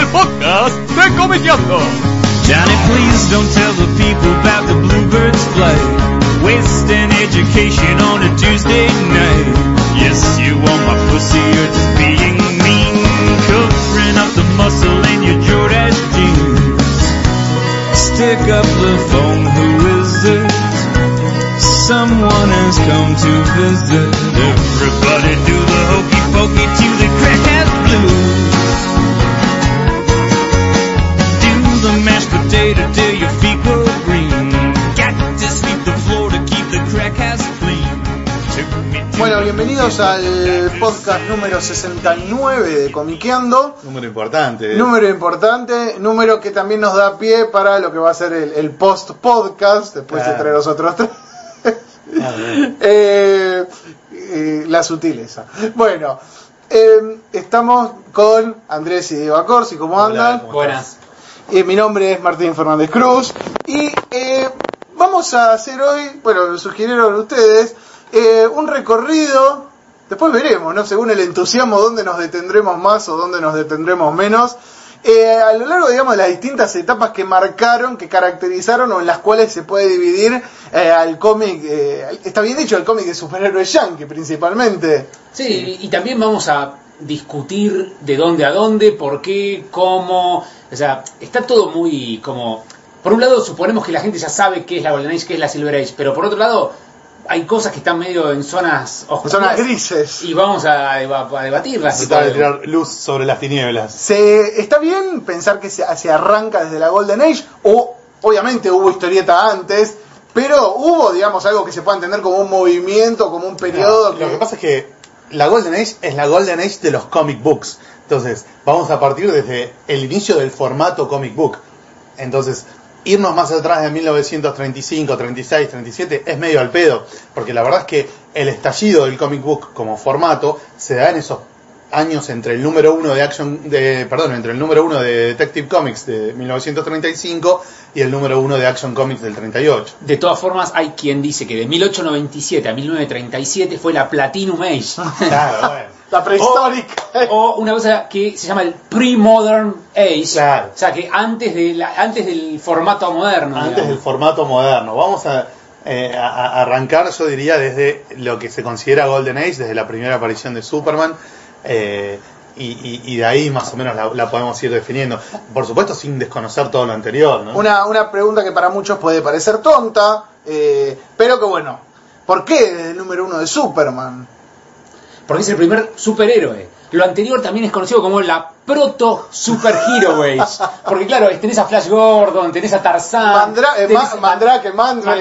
podcast de Comiqueando. Johnny, please don't tell the people about the Bluebirds flight. Wasting education on a Tuesday night. Yes, you want my pussy, you're just being mean. Covering up the muscle in your Jordache jeans. Stick up the phone, who is it? Someone has come to visit. Everybody do the hokey pokey to the crack house blues. Do the mashed potato till your feet go green. Got to sweep the floor to keep the crack house clean. Bueno, bienvenidos al podcast número 69 de Comiqueando. Número importante. Número que también nos da pie para lo que va a ser el post-podcast, después entre los otros tres. La sutileza. Bueno, estamos con Andrés y Diego Acorsi. ¿Cómo andan? Buenas. Mi nombre es Martín Fernández Cruz. Y vamos a hacer hoy, bueno, lo sugirieron ustedes, un recorrido. Después veremos, ¿no? Según el entusiasmo, dónde nos detendremos más o dónde nos detendremos menos. A lo largo, digamos, de las distintas etapas que marcaron, que caracterizaron o en las cuales se puede dividir al cómic, está bien dicho, el cómic de superhéroes yankee principalmente. Sí, y también vamos a discutir de dónde a dónde, por qué, cómo, o sea, está todo muy como... Por un lado suponemos que la gente ya sabe qué es la Golden Age, qué es la Silver Age, pero por otro lado hay cosas que están medio en zonas oscuras, zonas grises, y vamos a debatirlas. Tratar de tirar luz sobre las tinieblas. ¿Está bien pensar que se arranca desde la Golden Age? O obviamente hubo historieta antes, pero hubo, digamos, algo que se pueda entender como un movimiento, como un periodo. Lo que pasa es que la Golden Age es la Golden Age de los comic books. Entonces, vamos a partir desde el inicio del formato comic book. Entonces, irnos más atrás de 1935, 36, 37 es medio al pedo, porque la verdad es que el estallido del comic book como formato se da en esos años entre el número 1 entre el número 1 de Detective Comics de 1935 y el número 1 de Action Comics del 38. De todas formas, hay quien dice que de 1897 a 1937 fue la Platinum Age. Claro, bueno. La prehistórica. O una cosa que se llama el Pre-Modern Age. Claro. O sea, que antes del formato moderno. Antes digamos. del formato moderno. Vamos a arrancar, yo diría, desde lo que se considera Golden Age, desde la primera aparición de Superman. Y de ahí más o menos la podemos ir definiendo. Por supuesto, sin desconocer todo lo anterior, ¿no? Una pregunta que para muchos puede parecer tonta, pero que bueno, ¿por qué desde el número 1 de Superman? Porque es el primer superhéroe. Lo anterior también es conocido como la proto-superhero Age. Porque claro, tenés a Flash Gordon, tenés a Tarzán, Mandrake,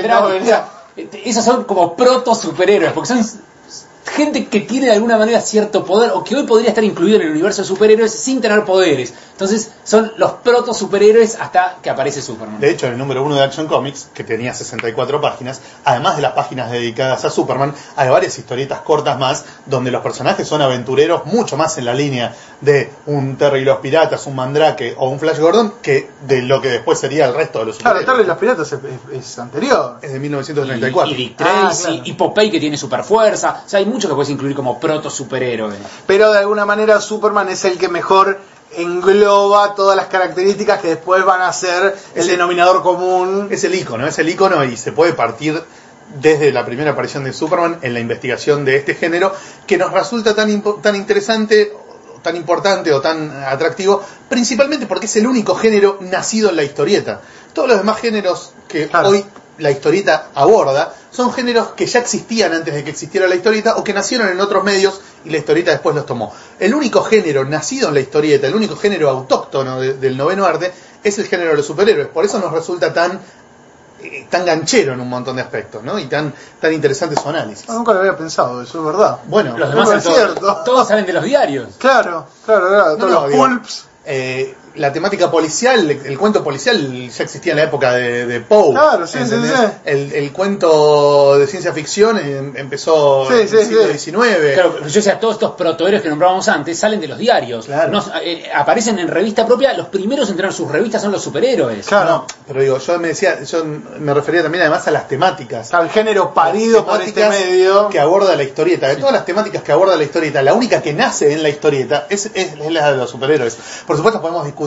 esos son como proto-superhéroes, porque son gente que tiene de alguna manera cierto poder, o que hoy podría estar incluido en el universo de superhéroes sin tener poderes. Entonces son los proto-superhéroes hasta que aparece Superman. De hecho, en el número 1 de Action Comics, que tenía 64 páginas, además de las páginas dedicadas a Superman, hay varias historietas cortas más, donde los personajes son aventureros mucho más en la línea de un Terry y los Piratas, un Mandrake o un Flash Gordon, que de lo que después sería el resto de los superhéroes. Claro, Terry y los Piratas es anterior. Es de 1934. Y Dick Tracy, claro. y Popeye, que tiene super fuerza. O sea, hay mucho que puedes incluir como proto-superhéroe. Pero de alguna manera Superman es el que mejor engloba todas las características que después van a ser el denominador común. Es el icono y se puede partir desde la primera aparición de Superman en la investigación de este género, que nos resulta tan interesante, tan importante o tan atractivo, principalmente porque es el único género nacido en la historieta. Todos los demás géneros que hoy la historieta aborda son géneros que ya existían antes de que existiera la historieta o que nacieron en otros medios y la historieta después los tomó. El único género nacido en la historieta, el único género autóctono del noveno arte es el género de los superhéroes. Por eso nos resulta tan ganchero en un montón de aspectos, ¿no? Y tan interesante su análisis. Nunca lo había pensado, eso es verdad. Bueno, Los demás es cierto. todos salen de los diarios. Claro, todos los pulps. La temática policial, el cuento policial ya existía en la época de Poe. Claro, sí. El cuento de ciencia ficción empezó en el siglo XIX. Claro, yo decía, todos estos protohéroes que nombrábamos antes salen de los diarios. Claro. Aparecen en revista propia. Los primeros en tener sus revistas son los superhéroes. Claro. No, pero digo, yo me refería también además a las temáticas. Al género parido por este medio. Que aborda la historieta. De todas las temáticas que aborda la historieta, la única que nace en la historieta es la de los superhéroes. Por supuesto podemos discutir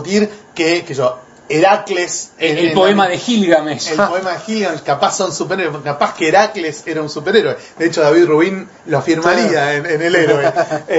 discutir que yo, Heracles... El poema de Gilgamesh. El poema de Gilgamesh, capaz son superhéroes, capaz que Heracles era un superhéroe. De hecho, David Rubin lo afirmaría en El héroe.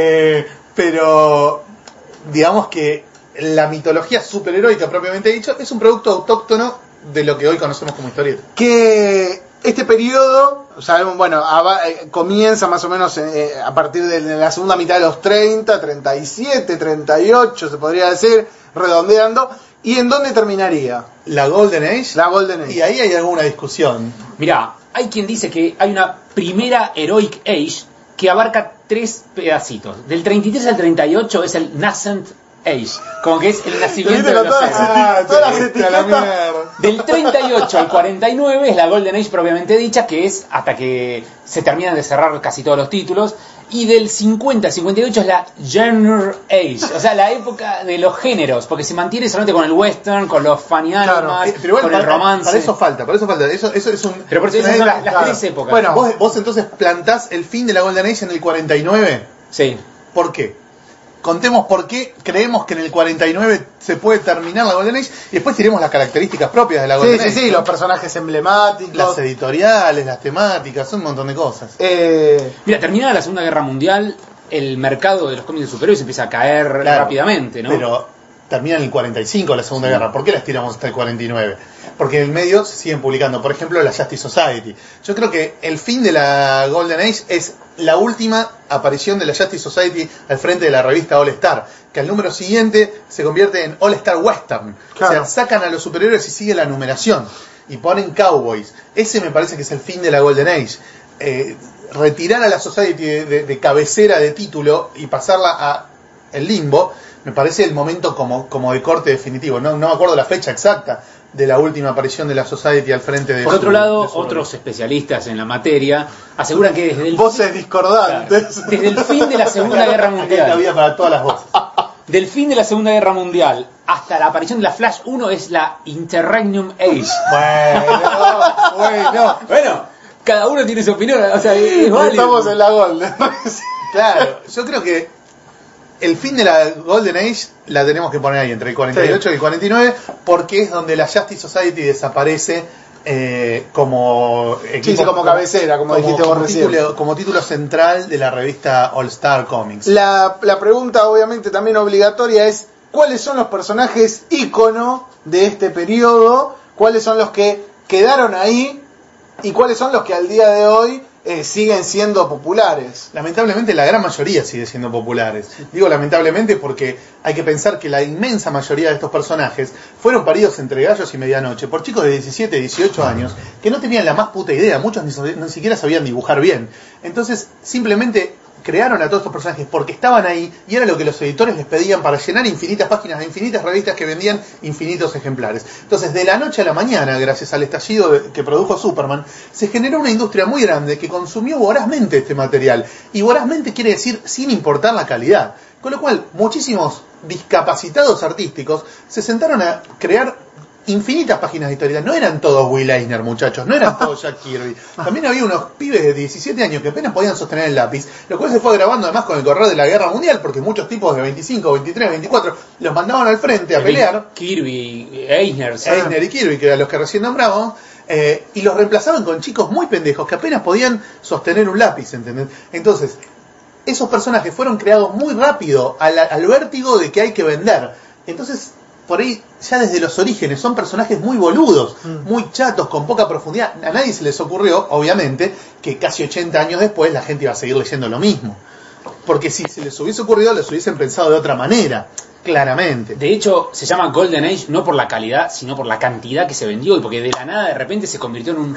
Pero digamos que la mitología superheroica propiamente dicho es un producto autóctono de lo que hoy conocemos como historieta. Que este periodo, sabemos, bueno, comienza más o menos a partir de la segunda mitad de los 30, 37, 38, se podría decir, redondeando. ¿Y en dónde terminaría? ¿La Golden Age? La Golden Age. Y ahí hay alguna discusión. Mirá, hay quien dice que hay una primera Heroic Age que abarca 3 pedacitos. Del 33 al 38 es el Nascent Age, como que es el nacimiento de los héroes. Todas las etiquetas. Del 38 al 49 es la Golden Age propiamente dicha, que es hasta que se terminan de cerrar casi todos los títulos. Y del 50 al 58 es la Genre Age, o sea, la época de los géneros, porque se mantiene solamente con el western, con los funny animals, pero igual con el romance. Para eso falta. Eso es un... Pero por eso esas son las 3 épocas. Bueno, ¿Vos entonces plantás el fin de la Golden Age en el 49? Sí. ¿Por qué? Contemos por qué creemos que en el 49 se puede terminar la Golden Age y después tiremos las características propias de la Golden Age. Sí, ¿no? los personajes emblemáticos. Las editoriales, las temáticas, son un montón de cosas. Mira, terminada la Segunda Guerra Mundial, el mercado de los cómics de superhéroes empieza a caer rápidamente, ¿no? Pero termina en el 45 la Segunda Guerra. ¿Por qué las tiramos hasta el 49? Porque en el medio se siguen publicando, por ejemplo, la Justice Society. Yo creo que el fin de la Golden Age es la última aparición de la Justice Society al frente de la revista All Star, que al número siguiente se convierte en All Star Western. Claro. O sea, sacan a los superhéroes y sigue la numeración. Y ponen Cowboys. Ese me parece que es el fin de la Golden Age. Retirar a la Society de cabecera de título y pasarla a el limbo, me parece el momento como de corte definitivo. No me acuerdo la fecha exacta de la última aparición de la Society al frente de... Por otro lado, otros especialistas en la materia aseguran que desde el voces discordantes. Claro, desde el fin de la Segunda Guerra Aquí hay Mundial, cabida para todas las voces. del fin de la Segunda Guerra Mundial hasta la aparición de la Flash 1 es la Interregnum Age. Bueno, cada uno tiene su opinión, o sea, es válido. Estamos en la Golden. Claro, yo creo que el fin de la Golden Age la tenemos que poner ahí, entre el 48 y el 49, porque es donde la Justice Society desaparece como equipo, Sí, como cabecera, como dijiste vos recién. Como título central de la revista All Star Comics. La pregunta, obviamente, también obligatoria es: ¿cuáles son los personajes ícono de este periodo? ¿Cuáles son los que quedaron ahí? ¿Y cuáles son los que al día de hoy siguen siendo populares? Lamentablemente la gran mayoría sigue siendo populares. Digo lamentablemente porque hay que pensar que la inmensa mayoría de estos personajes fueron paridos entre gallos y medianoche por chicos de 17, 18 años que no tenían la más puta idea, muchos ni siquiera sabían dibujar bien. Entonces simplemente crearon a todos estos personajes porque estaban ahí y era lo que los editores les pedían para llenar infinitas páginas de infinitas revistas que vendían infinitos ejemplares. Entonces, de la noche a la mañana, gracias al estallido que produjo Superman, se generó una industria muy grande que consumió vorazmente este material. Y vorazmente quiere decir sin importar la calidad. Con lo cual, muchísimos discapacitados artísticos se sentaron a crear infinitas páginas de historietas. No eran todos Will Eisner, muchachos, no eran todos Jack Kirby. También había unos pibes de 17 años que apenas podían sostener el lápiz, lo cual se fue agravando además con el correr de la Guerra Mundial, porque muchos tipos de 25, 23, 24 los mandaban al frente a pelear. Kirby, Eisner y Kirby, que eran los que recién nombramos, y los reemplazaban con chicos muy pendejos que apenas podían sostener un lápiz, ¿entendés? Entonces, esos personajes fueron creados muy rápido al vértigo de que hay que vender. Entonces, por ahí, ya desde los orígenes, son personajes muy boludos, muy chatos, con poca profundidad. A nadie se les ocurrió, obviamente, que casi 80 años después la gente iba a seguir leyendo lo mismo. Porque si se les hubiese ocurrido, les hubiesen pensado de otra manera, claramente. De hecho, se llama Golden Age no por la calidad, sino por la cantidad que se vendió, y porque de la nada de repente se convirtió en un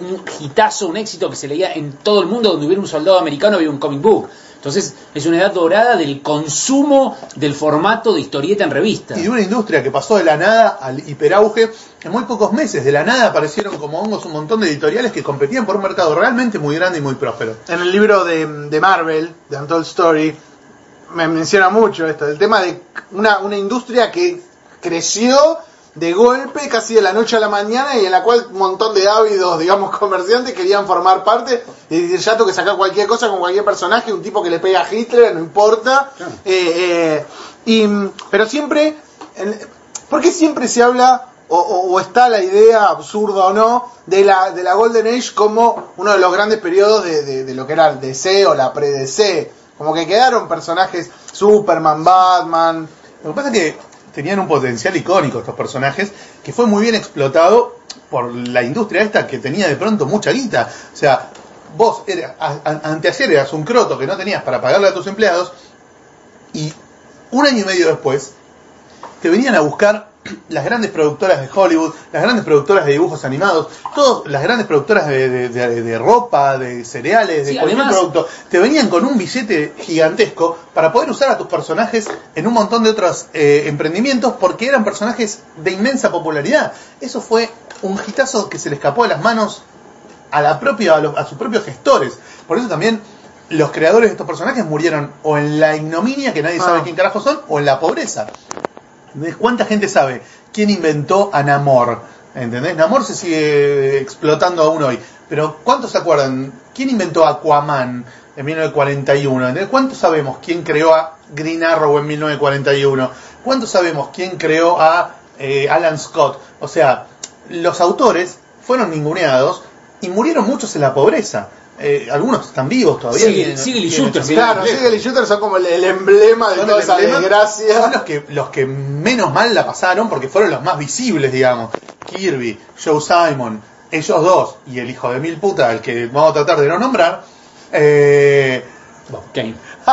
hitazo, un éxito que se leía en todo el mundo. Donde hubiera un soldado americano había un comic book. Entonces es una edad dorada del consumo del formato de historieta en revista. Y de una industria que pasó de la nada al hiperauge en muy pocos meses. De la nada aparecieron como hongos un montón de editoriales que competían por un mercado realmente muy grande y muy próspero. En el libro de Marvel, de Untold Story, me menciona mucho esto, el tema de una industria que creció de golpe, casi de la noche a la mañana, y en la cual un montón de ávidos, digamos, comerciantes querían formar parte, y decir, ya tengo que sacar cualquier cosa con cualquier personaje, un tipo que le pega a Hitler, no importa. Claro. Pero siempre ¿por qué siempre se habla o está la idea, absurda o no, de la Golden Age como uno de los grandes periodos de lo que era el DC o la pre-DC? Como que quedaron personajes, Superman, Batman. Lo que pasa es que tenían un potencial icónico estos personajes, que fue muy bien explotado por la industria esta que tenía de pronto mucha guita. O sea, vos anteayer eras un croto que no tenías para pagarle a tus empleados, y un año y medio después te venían a buscar las grandes productoras de Hollywood, las grandes productoras de dibujos animados, todas las grandes productoras de ropa, de cereales, de cualquier además, producto, te venían con un billete gigantesco para poder usar a tus personajes en un montón de otros emprendimientos, porque eran personajes de inmensa popularidad. Eso fue un hitazo que se le escapó de las manos a sus propios gestores. Por eso también los creadores de estos personajes murieron o en la ignominia, que nadie sabe quién carajo son, o en la pobreza. ¿Cuánta gente sabe quién inventó a Namor? ¿Entendés? Namor se sigue explotando aún hoy. Pero ¿cuántos se acuerdan? ¿Quién inventó a Aquaman en 1941? ¿Entendés? ¿Cuántos sabemos quién creó a Green Arrow en 1941? ¿Cuántos sabemos quién creó a Alan Scott? O sea, los autores fueron ninguneados y murieron muchos en la pobreza. Algunos están vivos todavía. Sigue y Shooter. Claro, Siegel y Shooter son como el emblema de toda esa desgracia. Son los que menos mal la pasaron, porque fueron los más visibles, digamos. Kirby, Joe Simon, ellos dos, y el hijo de mil puta, el que vamos a tratar de no nombrar, Kane.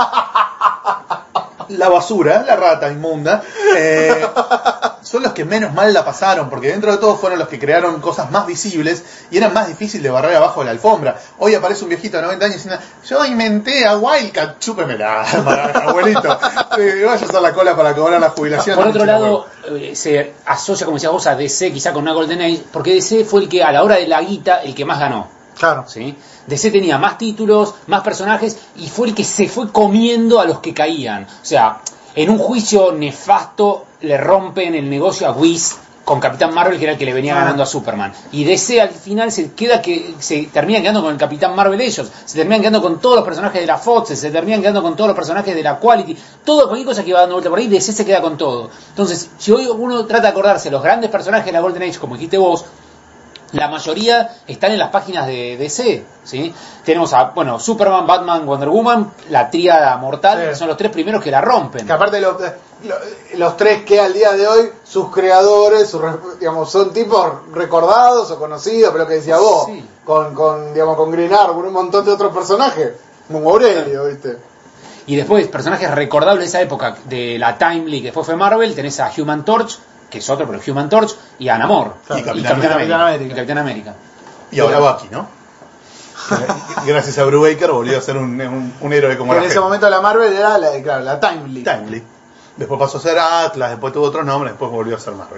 la basura, la rata inmunda, son los que menos mal la pasaron, porque dentro de todo fueron los que crearon cosas más visibles y eran más difíciles de barrer abajo de la alfombra. Hoy aparece un viejito de 90 años diciendo: yo inventé a Wildcat, chúpemela, abuelito, vaya a hacer la cola para cobrar la jubilación. Por otro lado, se asocia, como decías vos, a DC quizá con una Golden Age, porque DC fue el que a la hora de la guita, el que más ganó. Claro. ¿Sí? DC tenía más títulos, más personajes, y fue el que se fue comiendo a los que caían. O sea, en un juicio nefasto le rompen el negocio a Whis con Capitán Marvel, que era el que le venía ganando a Superman. Y DC al final se termina quedando con el Capitán Marvel ellos, se terminan quedando con todos los personajes de la Fox, se terminan quedando con todos los personajes de la Quality, cualquier cosa que iba dando vuelta por ahí, DC se queda con todo. Entonces, si hoy uno trata de acordarse los grandes personajes de la Golden Age, como dijiste vos, la mayoría están en las páginas de DC, ¿sí? Tenemos a, Superman, Batman, Wonder Woman, la tríada mortal, sí, que son los tres primeros que la rompen. Que aparte los tres que al día de hoy, sus creadores, son tipos recordados o conocidos, pero lo que decía vos, sí, con Green Arrow, con un montón de otros personajes, como Aurelio, ¿viste? Y después, personajes recordables de esa época, de la Timely, que después fue Marvel, tenés a Human Torch, que es otro, pero Human Torch, y a Namor, y Capitán América. Y ahora Bucky, ¿no? Gracias a Brubaker volvió a ser un héroe como en la ese gente. momento la Marvel era la Timely. Después pasó a ser Atlas, después tuvo otros nombres, después volvió a ser Marvel.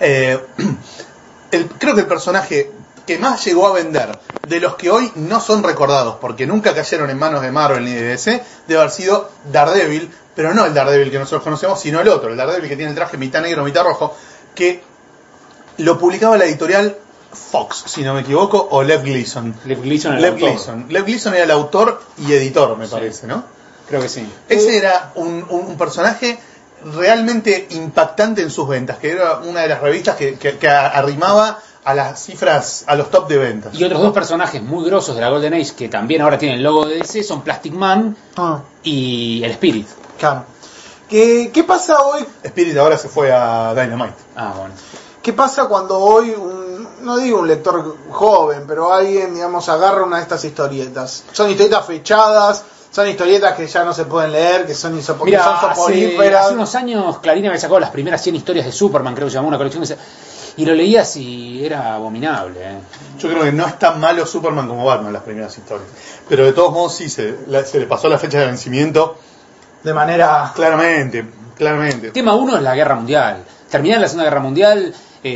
Creo que el personaje que más llegó a vender, de los que hoy no son recordados porque nunca cayeron en manos de Marvel ni de DC, debe haber sido Daredevil, pero no el Daredevil que nosotros conocemos, sino el otro, el Daredevil que tiene el traje mitad negro, mitad rojo, que lo publicaba la editorial Fox, si no me equivoco, o Lev Gleason. Lev Gleason era el autor y editor, me parece, ¿no? Creo que sí. Ese era un personaje realmente impactante en sus ventas, que era una de las revistas que arrimaba a las cifras, a los top de ventas. Y otros dos personajes muy grosos de la Golden Age, que también ahora tienen el logo de DC, son Plastic Man y el Spirit. Claro. ¿Qué pasa hoy? Spirit ahora se fue a Dynamite. Bueno. ¿Qué pasa cuando hoy, no digo un lector joven, pero alguien, digamos, agarra una de estas historietas? Son historietas fechadas, son historietas que ya no se pueden leer, que son soporíferas. Hace unos años Clarín había sacado las primeras 100 historias de Superman, creo que se llamó una colección, y lo leías y era abominable. Yo creo que no es tan malo Superman como Batman las primeras historias, pero de todos modos sí, se le pasó la fecha de vencimiento de manera... Claramente. Tema 1 es la Guerra Mundial. Terminada la Segunda Guerra Mundial,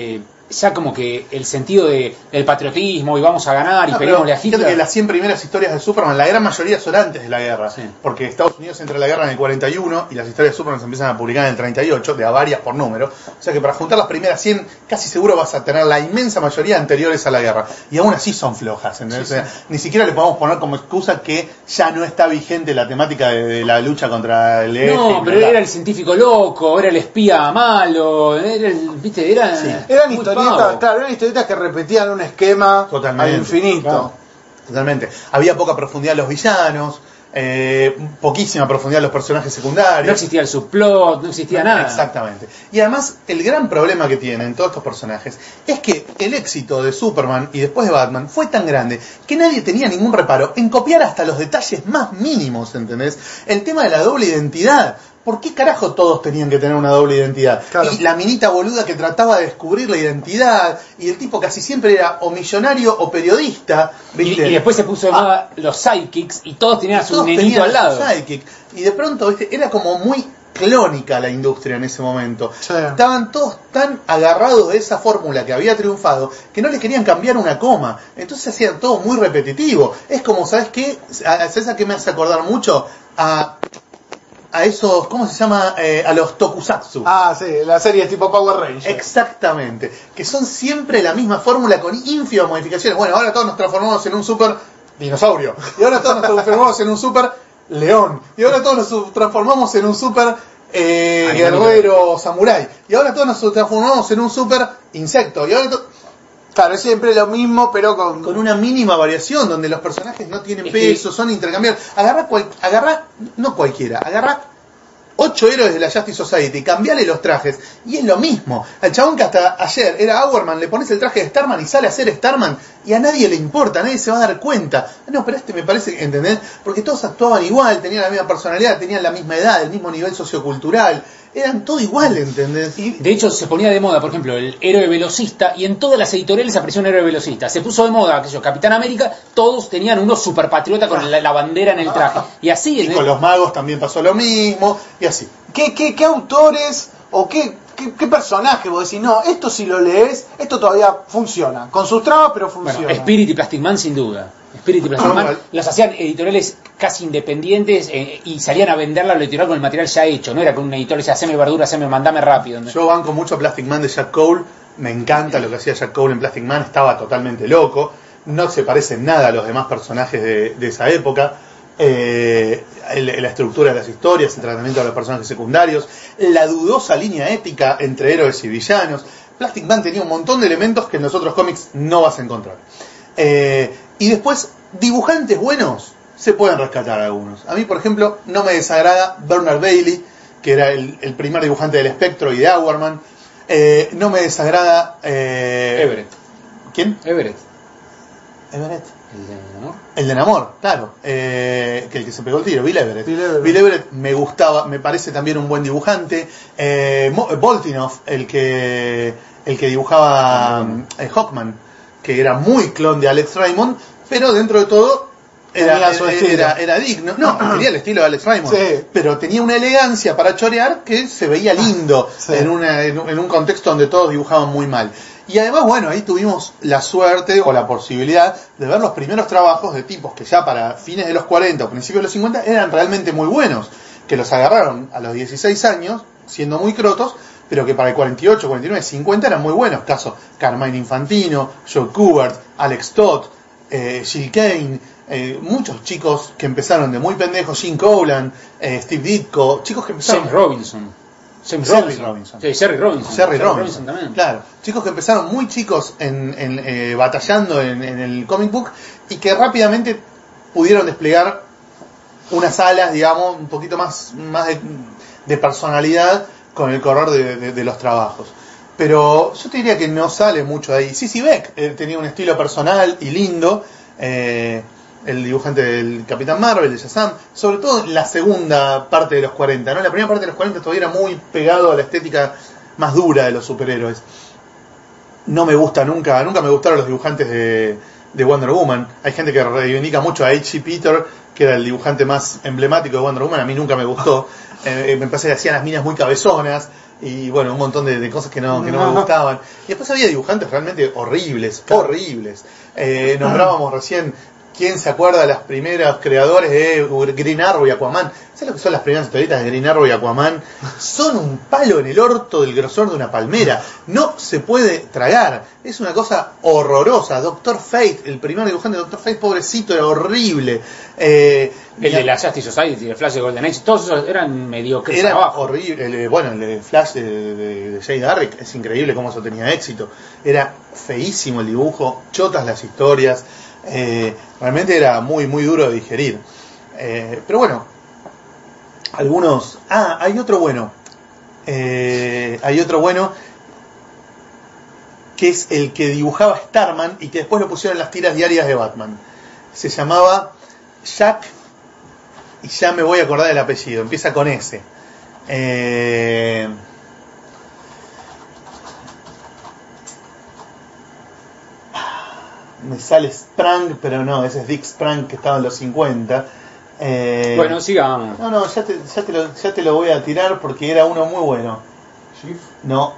ya como que el sentido del patriotismo y vamos a ganar y peleémosle a Hitler. Fíjate que las 100 primeras historias de Superman, la gran mayoría son antes de la guerra, Sí. porque Estados Unidos entra a la guerra en el 41 y las historias de Superman se empiezan a publicar en el 38, de a varias por número. O sea que para juntar las primeras 100, casi seguro vas a tener la inmensa mayoría anteriores a la guerra. Y aún así son flojas, ¿entendés? Sí, O sea, ni siquiera le podemos poner como excusa que ya no está vigente la temática de la lucha contra el eje. No, pero era el científico loco, era el espía malo, ¿viste? Era Eran muy historietas, pavo. claro, eran historietas que repetían un esquema Totalmente. al infinito. Claro. Totalmente. Había poca profundidad en los villanos, poquísima profundidad en los personajes secundarios. No existía el subplot, no existía nada. Exactamente. Y además, el gran problema que tienen todos estos personajes es que el éxito de Superman y después de Batman fue tan grande que nadie tenía ningún reparo en copiar hasta los detalles más mínimos, ¿entendés? El tema de la doble identidad. ¿Por qué carajo todos tenían que tener una doble identidad? Claro. Y la minita boluda que trataba de descubrir la identidad, y el tipo casi siempre era o millonario o periodista, ¿viste? Y después se puso de moda los sidekicks y todos tenían a su Todos nenito tenían al lado. su sidekick. Y de pronto, ¿viste? Era como muy clónica la industria en ese momento. Sí. Estaban todos tan agarrados de esa fórmula que había triunfado que no le querían cambiar una coma. Entonces hacían todo muy repetitivo. Es como, ¿sabes qué? ¿Sabes a qué me hace acordar mucho? A esos, ¿cómo se llama? A los tokusatsu. Ah, sí, la serie es tipo Power Rangers. Exactamente, que son siempre la misma fórmula con ínfimas modificaciones. Bueno, ahora todos nos transformamos en un super dinosaurio, y ahora todos nos transformamos en un super león, y ahora todos nos transformamos en un super guerrero samurái, y ahora todos nos transformamos en un super insecto, y ahora Claro, es siempre lo mismo, pero con una mínima variación, donde los personajes no tienen Es que- peso, son intercambiables. No cualquiera, agarrá 8 héroes de la Justice Society, cambiale los trajes, y es lo mismo. Al chabón que hasta ayer era Hourman, le pones el traje de Starman y sale a ser Starman, y a nadie le importa, nadie se va a dar cuenta. No, pero me parece, ¿entendés? Porque todos actuaban igual, tenían la misma personalidad, tenían la misma edad, el mismo nivel sociocultural, eran todo igual, ¿entendés? De hecho, se ponía de moda, por ejemplo, el héroe velocista, y en todas las editoriales apareció un héroe velocista. Se puso de moda, qué sé yo, Capitán América, todos tenían uno superpatriota con la bandera en el traje. Y así, Y con los magos también pasó lo mismo, y así. ¿Qué autores o qué personaje vos decís, no, esto si lo lees, esto todavía funciona, con sus trabas, pero funciona? Bueno, Spirit y Plastic Man sin duda. Spirit y Plastic Man los hacían editoriales casi independientes y salían a venderla a la editorial con el material ya hecho. No era con un editor que decía, haceme verdura, mandame rápido. Yo banco mucho Plastic Man de Jack Cole, me encanta lo que hacía Jack Cole en Plastic Man, estaba totalmente loco, no se parece en nada a los demás personajes de esa época. La estructura de las historias, el tratamiento de los personajes secundarios, la dudosa línea ética entre héroes y villanos. Plastic Man tenía un montón de elementos que en los otros cómics no vas a encontrar. Y después, dibujantes buenos, se pueden rescatar algunos. A mí, por ejemplo, no me desagrada Bernard Bailey, que era el primer dibujante del Espectro y de Hourman. No me desagrada... Everett. ¿Quién? Everett. Everett. El de Namor. El de Namor, claro, que el que se pegó el tiro, Bill Everett. Bill Everett. Me gustaba, me parece también un buen dibujante. Boltinoff, el que dibujaba Hawkman, que era muy clon de Alex Raymond, pero dentro de todo Tenía su estilo. era digno. No, tenía el estilo de Alex Raymond, Sí. pero tenía una elegancia para chorear que se veía lindo Sí. en un contexto donde todos dibujaban muy mal. Y además, bueno, ahí tuvimos la suerte o la posibilidad de ver los primeros trabajos de tipos que ya para fines de los 40 o principios de los 50 eran realmente muy buenos, que los agarraron a los 16 años, siendo muy crotos, pero que para el 48, 49, 50 eran muy buenos. Caso Carmine Infantino, Joe Kubert, Alex Todd, Gil Kane, muchos chicos que empezaron de muy pendejos, Gene Colan, Steve Ditko, chicos que empezaron... James Robinson. Jerry Robinson. Sí, Jerry Robinson. Jerry Robinson también. Claro, chicos que empezaron muy chicos batallando en el comic book y que rápidamente pudieron desplegar unas alas, digamos, un poquito más de personalidad con el correr de los trabajos. Pero yo te diría que no sale mucho de ahí. Sissy Beck tenía un estilo personal y lindo, el dibujante del Capitán Marvel, de Shazam, sobre todo en la segunda parte de los 40, ¿no? La primera parte de los 40 todavía era muy pegado a la estética más dura de los superhéroes. No me gusta nunca me gustaron los dibujantes de Wonder Woman. Hay gente que reivindica mucho a H.G. Peter, que era el dibujante más emblemático de Wonder Woman. A mí nunca me gustó. Me parece que hacían las minas muy cabezonas y bueno, un montón de cosas que no me gustaban. Y después había dibujantes realmente horribles. Nombrábamos recién, ¿quién se acuerda de las primeras creadores de Green Arrow y Aquaman? ¿Sabes lo que son las primeras historietas de Green Arrow y Aquaman? Son un palo en el orto del grosor de una palmera. No se puede tragar. Es una cosa horrorosa. Doctor Fate, el primer dibujante de Doctor Fate, pobrecito, era horrible. El de la Justice Society, el Flash de Golden Age, todos esos eran mediocres. Era horrible. El de Flash de Jay Garrick, es increíble cómo eso tenía éxito. Era feísimo el dibujo, chotas las historias. Realmente era muy duro de digerir. Pero bueno, algunos... hay otro bueno. Hay otro bueno que es el que dibujaba Starman y que después lo pusieron en las tiras diarias de Batman. Se llamaba Jack, y ya me voy a acordar del apellido, empieza con S. Me sale Sprang, pero no, ese es Dick Sprang, que estaba en los 50. Bueno, sigamos. No, ya te lo voy a tirar porque era uno muy bueno. No.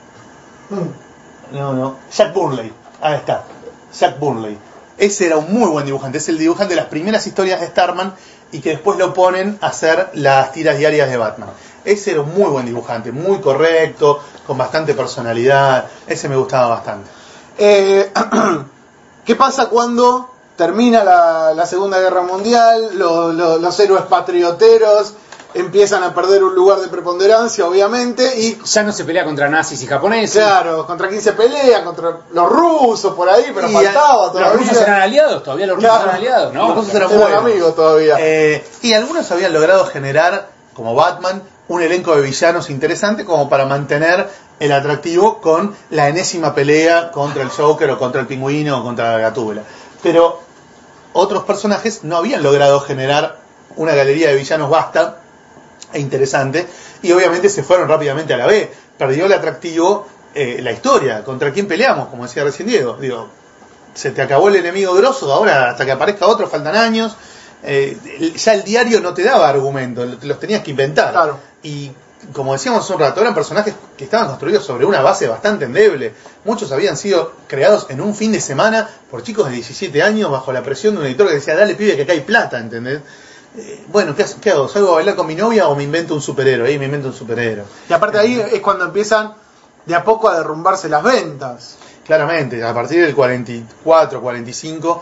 Jack Burnley. Ahí está. Jack Burnley. Ese era un muy buen dibujante. Es el dibujante de las primeras historias de Starman y que después lo ponen a hacer las tiras diarias de Batman. Ese era un muy buen dibujante, muy correcto, con bastante personalidad. Ese me gustaba bastante. ¿Qué pasa cuando termina la Segunda Guerra Mundial? Los héroes patrioteros empiezan a perder un lugar de preponderancia, obviamente, y ya no se pelea contra nazis y japoneses. Claro, ¿contra quién se pelea? Contra los rusos por ahí, pero faltaba todavía. Los rusos eran aliados, todavía los rusos eran aliados, ¿no? Los rusos eran amigos todavía. Y algunos habían logrado generar, como Batman, un elenco de villanos interesante como para mantener el atractivo con la enésima pelea contra el Joker o contra el Pingüino o contra la Gatúbela. Pero otros personajes no habían logrado generar una galería de villanos vasta e interesante, y obviamente se fueron rápidamente a la B. Perdió el atractivo la historia. ¿Contra quién peleamos? Como decía recién Diego. Digo, se te acabó el enemigo grosso, ahora hasta que aparezca otro faltan años. Ya el diario no te daba argumentos, los tenías que inventar. Claro. Y como decíamos hace un rato, eran personajes que estaban construidos sobre una base bastante endeble. Muchos habían sido creados en un fin de semana por chicos de 17 años bajo la presión de un editor que decía, dale pibe que acá hay plata, ¿entendés? Bueno, ¿qué hago? ¿Salgo a bailar con mi novia o me invento un superhéroe? Me invento un superhéroe. Y aparte ahí es cuando empiezan de a poco a derrumbarse las ventas. Claramente, a partir del 44, 45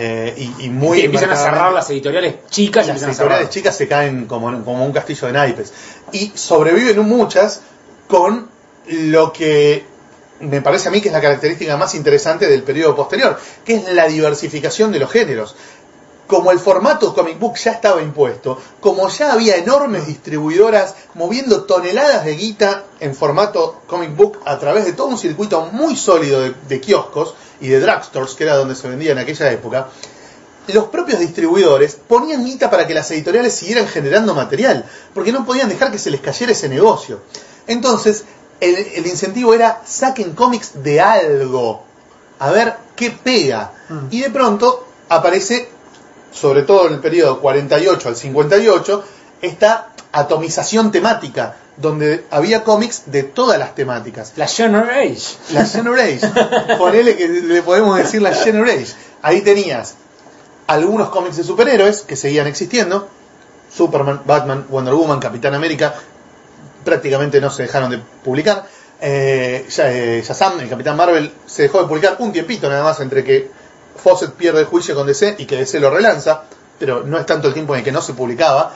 y muy... Y empiezan a cerrar las editoriales chicas. Las editoriales chicas se caen como un castillo de naipes. Y sobreviven muchas con lo que me parece a mí que es la característica más interesante del periodo posterior, que es la diversificación de los géneros. Como el formato comic book ya estaba impuesto, como ya había enormes distribuidoras moviendo toneladas de guita en formato comic book a través de todo un circuito muy sólido de kioscos y de drugstores, que era donde se vendía en aquella época, los propios distribuidores ponían guita para que las editoriales siguieran generando material, porque no podían dejar que se les cayera ese negocio. Entonces, el incentivo era saquen cómics de algo, a ver qué pega. Y de pronto aparece, sobre todo en el periodo 48 al 58, esta atomización temática, donde había cómics de todas las temáticas. La Generation. La Generation. Ponele que le podemos decir la Generation. Ahí tenías algunos cómics de superhéroes que seguían existiendo. Superman, Batman, Wonder Woman, Capitán América, prácticamente no se dejaron de publicar. Shazam, el Capitán Marvel, se dejó de publicar un tiempito nada más entre que Fawcett pierde el juicio con DC y que DC lo relanza, pero no es tanto el tiempo en el que no se publicaba.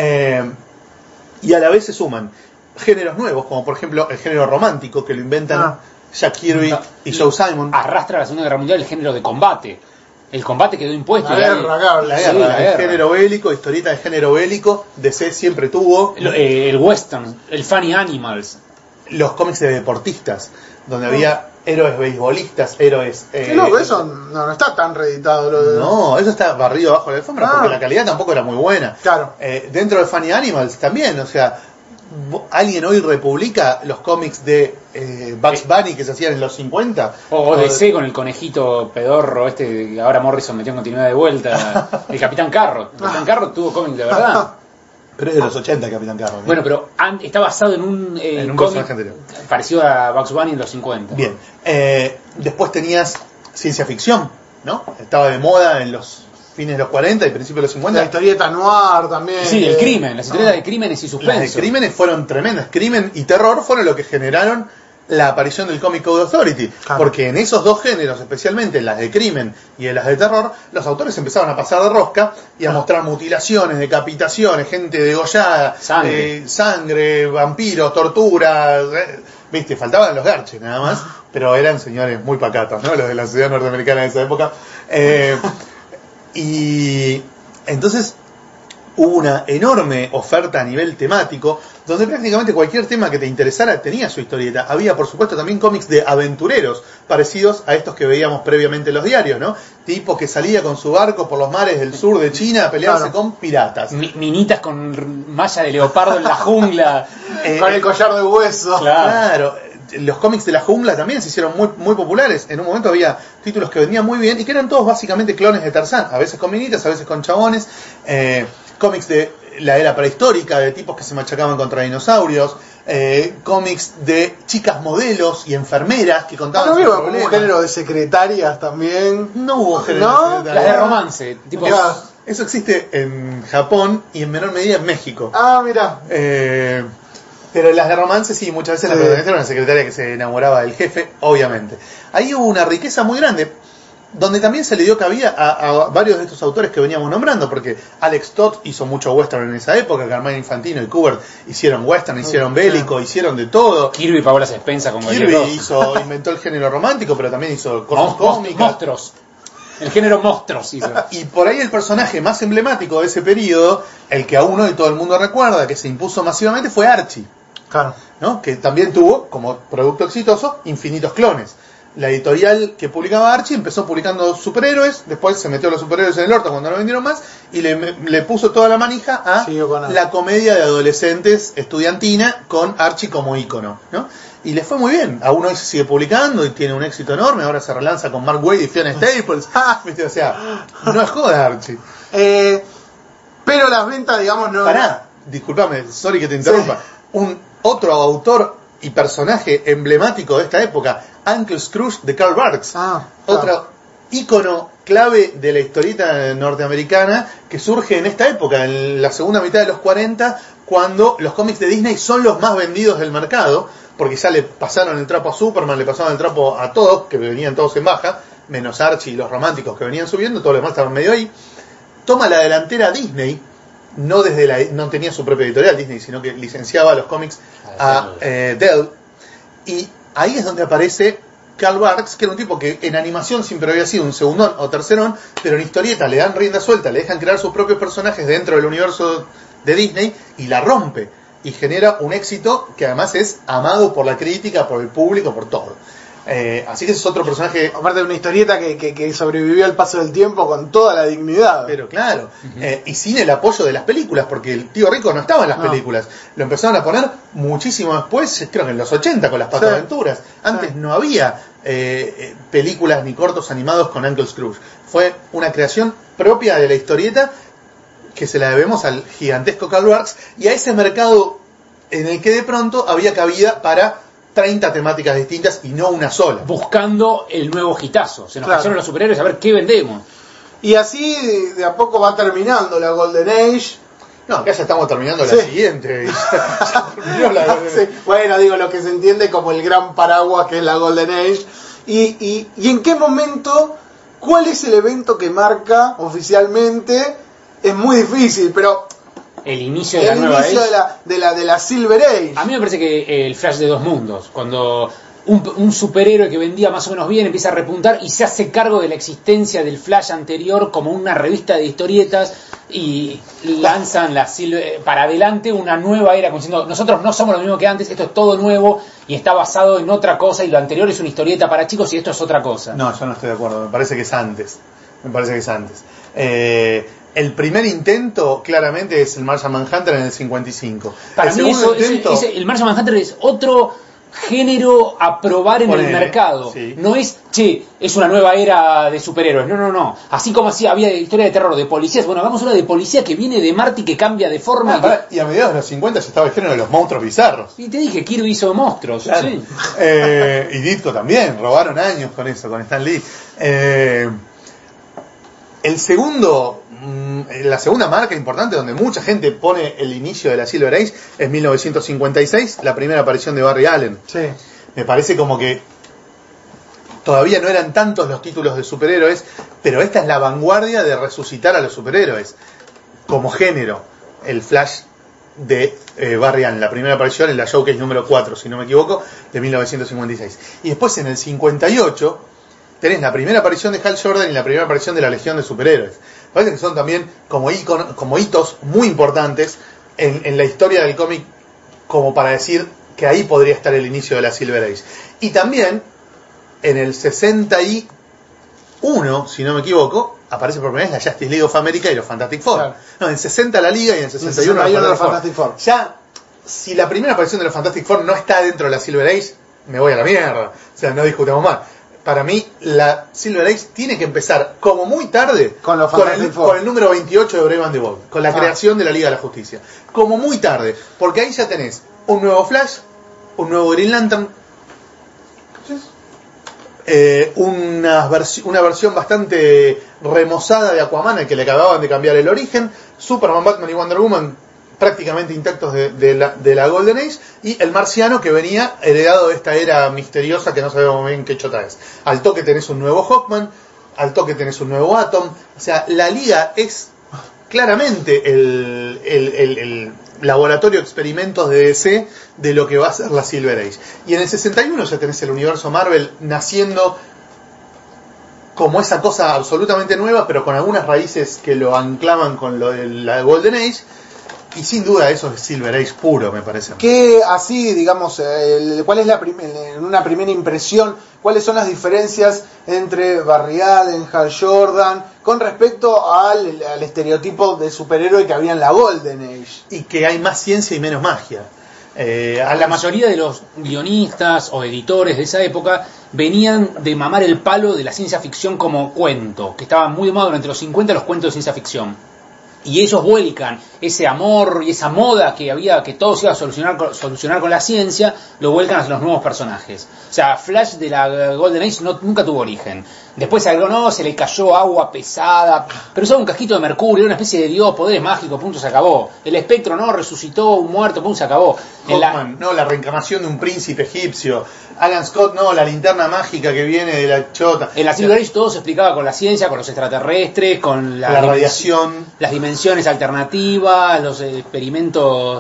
Y a la vez se suman géneros nuevos, como por ejemplo el género romántico, que lo inventan Jack Kirby y Joe Simon. Arrastra a la Segunda Guerra Mundial el género de combate. El combate quedó impuesto. La guerra, el género bélico, historieta de género bélico, DC siempre tuvo. El western, el Funny Animals. Los cómics de deportistas, donde había héroes beisbolistas, héroes... Qué loco, eso no está tan reeditado. No, eso está barrido bajo la alfombra, porque la calidad tampoco era muy buena. Claro. Dentro de Funny Animals también, o sea, ¿Alguien hoy republica los cómics de Bugs Bunny que se hacían en los 50? O DC con el conejito pedorro que ahora Morrison metió en continuidad de vuelta. El Capitán Carrot. El Capitán Carrot tuvo cómics de verdad. Pero es de los 80 Capitán Carrot. Bueno, pero está basado en un personaje anterior. Parecido a Bugs Bunny en los 50. Bien. Después tenías ciencia ficción, ¿no? Estaba de moda en los fines de los 40 y principios de los 50. La historieta noir también. Sí, el crimen, las historietas de crímenes y suspenso. Las de crímenes fueron tremendas. Crimen y terror fueron lo que generaron la aparición del Comic Code Authority. Claro. Porque en esos dos géneros, especialmente las de crimen y en las de terror, los autores empezaban a pasar de rosca y a mostrar mutilaciones, decapitaciones, gente degollada, sangre, vampiros, tortura. Viste, faltaban los garches nada más, pero eran señores muy pacatos, ¿no? Los de la sociedad norteamericana de esa época. Y entonces hubo una enorme oferta a nivel temático, donde prácticamente cualquier tema que te interesara tenía su historieta. Había, por supuesto, también cómics de aventureros, parecidos a estos que veíamos previamente en los diarios, ¿no? Tipo que salía con su barco por los mares del sur de China a pelearse con piratas. Minitas con malla de leopardo en la jungla. Con el collar de hueso. Claro. Los cómics de la jungla también se hicieron muy, muy populares. En un momento había títulos que vendían muy bien y que eran todos básicamente clones de Tarzán, a veces con minitas, a veces con chabones. Cómics de la era prehistórica, de tipos que se machacaban contra dinosaurios. Cómics de chicas modelos y enfermeras que contaban sus hubo problemas. un género de secretarias también. No hubo género ¿No? de secretarias. Las de romance. Tipo, Eso existe en Japón y en menor medida en México. Mira. Pero las de romance sí, muchas veces la protagonista era una secretaria que se enamoraba del jefe, obviamente. Ahí hubo una riqueza muy grande, donde también se le dio cabida a varios de estos autores que veníamos nombrando, porque Alex Toth hizo mucho western en esa época, Carmine Infantino y Kubert hicieron western, hicieron bélico, hicieron de todo. Kirby pagó las expensas con Kirby inventó el género romántico, pero también hizo cosas cómicas. Monstruos. El género monstruos hizo. Y por ahí el personaje más emblemático de ese periodo, el que aún hoy todo el mundo recuerda, que se impuso masivamente, fue Archie. Claro. ¿No? Que también tuvo, como producto exitoso, infinitos clones. La editorial que publicaba Archie empezó publicando superhéroes, después se metió los superhéroes en el orto cuando no vendieron más, y le puso toda la manija a la comedia de adolescentes estudiantina con Archie como ícono, ¿no? Y le fue muy bien. Aún hoy se sigue publicando y tiene un éxito enorme. Ahora se relanza con Mark Waid y Fiona Staples. ¿Viste? O sea, no es joda Archie. Pero las ventas, digamos, no... Pará, discúlpame, sorry que te interrumpa. Otro autor y personaje emblemático de esta época, Uncle Scrooge de Karl Barks. Otro ícono clave de la historieta norteamericana que surge en esta época, en la segunda mitad de los 40, cuando los cómics de Disney son los más vendidos del mercado, porque ya le pasaron el trapo a Superman, le pasaron el trapo a todos, que venían todos en baja, menos Archie y los románticos que venían subiendo, todos los demás estaban medio ahí. Toma la delantera Disney, no tenía su propia editorial Disney, sino que licenciaba los cómics a Dell, y ahí es donde aparece Karl Barks, que era un tipo que en animación siempre había sido un segundón o tercerón, pero en historieta le dan rienda suelta, le dejan crear sus propios personajes dentro del universo de Disney y la rompe y genera un éxito que además es amado por la crítica, por el público, por todo. Así que ese es otro personaje. Aparte de una historieta que sobrevivió al paso del tiempo con toda la dignidad. Pero claro, y sin el apoyo de las películas, porque el tío rico no estaba en las películas. Lo empezaron a poner muchísimo después, creo que en los 80 con las Pataventuras. Antes no había películas ni cortos animados con Uncle Scrooge. Fue una creación propia de la historieta que se la debemos al gigantesco Karl Barks y a ese mercado en el que de pronto había cabida para 30 temáticas distintas y no una sola. Buscando el nuevo hitazo. Se nos cayeron los superhéroes a ver qué vendemos. Y así de a poco va terminando la Golden Age. No, acá ya estamos terminando la siguiente. Ya terminó la Golden Age. Bueno, digo lo que se entiende como el gran paraguas que es la Golden Age. ¿Y en qué momento? ¿Cuál es el evento que marca oficialmente? Es muy difícil, pero... El inicio de la nueva Age. de la Silver Age. A mí me parece que el Flash de dos mundos, cuando un superhéroe que vendía más o menos bien empieza a repuntar y se hace cargo de la existencia del Flash anterior como una revista de historietas y lanzan para adelante una nueva era, como diciendo, nosotros no somos lo mismo que antes, esto es todo nuevo y está basado en otra cosa y lo anterior es una historieta para chicos y esto es otra cosa. No, yo no estoy de acuerdo, me parece que es antes. El primer intento, claramente, es el Martian Manhunter en el 55. Para el mí segundo intento... el Martian Manhunter es otro género a probar en el mercado. Sí. No es, es una nueva era de superhéroes. No. Así como así había historia de terror de policías, bueno, hagamos una de policía que viene de Marte y que cambia de forma. Y a mediados de los 50 ya estaba el género de los monstruos bizarros. Y te dije, Kirby hizo monstruos. Claro. Sí. Y Ditko también, robaron años con eso, con Stan Lee. La segunda marca importante donde mucha gente pone el inicio de la Silver Age es 1956, la primera aparición de Barry Allen. Sí. Me parece como que todavía no eran tantos los títulos de superhéroes, pero esta es la vanguardia de resucitar a los superhéroes como género. El Flash de Barry Allen, la primera aparición en la Showcase número 4, si no me equivoco, de 1956. Y después en el 58 tenés la primera aparición de Hal Jordan y la primera aparición de la Legión de Superhéroes. Parece que son también como hitos muy importantes en la historia del cómic, como para decir que ahí podría estar el inicio de la Silver Age. Y también en el 61, si no me equivoco, aparece por primera vez la Justice League of America y los Fantastic Four. Claro. No, en 60 la Liga y en 61 los Fantastic Four. Ya, si la primera aparición de los Fantastic Four no está dentro de la Silver Age, me voy a la mierda. O sea, no discutamos más. Para mí, la Silver Age tiene que empezar como muy tarde con el número 28 de Brave and the Bold, con la creación de la Liga de la Justicia. Como muy tarde, porque ahí ya tenés un nuevo Flash, un nuevo Green Lantern, una versión bastante remozada de Aquaman, al que le acababan de cambiar el origen, Superman, Batman y Wonder Woman prácticamente intactos de la Golden Age, y el Marciano, que venía heredado de esta era misteriosa que no sabemos muy bien qué chota es. Al toque tenés un nuevo Hawkman, al toque tenés un nuevo Atom. O sea, la Liga es claramente el laboratorio de experimentos de DC de lo que va a ser la Silver Age. Y en el 61 ya tenés el universo Marvel naciendo como esa cosa absolutamente nueva, pero con algunas raíces que lo anclaban con lo de la Golden Age. Y sin duda eso es Silver Age puro, me parece. Que así, digamos, ¿cuál es en una primera impresión, cuáles son las diferencias entre Barry Allen, Hal Jordan, con respecto al estereotipo de superhéroe que había en la Golden Age? Y que hay más ciencia y menos magia. A la mayoría de los guionistas o editores de esa época venían de mamar el palo de la ciencia ficción como cuento, que estaba muy de moda durante los 50 los cuentos de ciencia ficción. Y ellos vuelcan ese amor y esa moda que había, que todo se iba a solucionar con la ciencia, lo vuelcan a los nuevos personajes. O sea, Flash de la Golden Age nunca tuvo origen. Después algo se le cayó agua pesada, pero usaba un casquito de mercurio, una especie de dios, poderes mágicos, punto, se acabó. El espectro resucitó un muerto, punto, se acabó. Hawkman, la reencarnación de un príncipe egipcio. Alan Scott, la linterna mágica que viene de la chota. En la Silver Age todo se explicaba con la ciencia, con los extraterrestres, con la radiación, las dimensiones alternativas, los experimentos.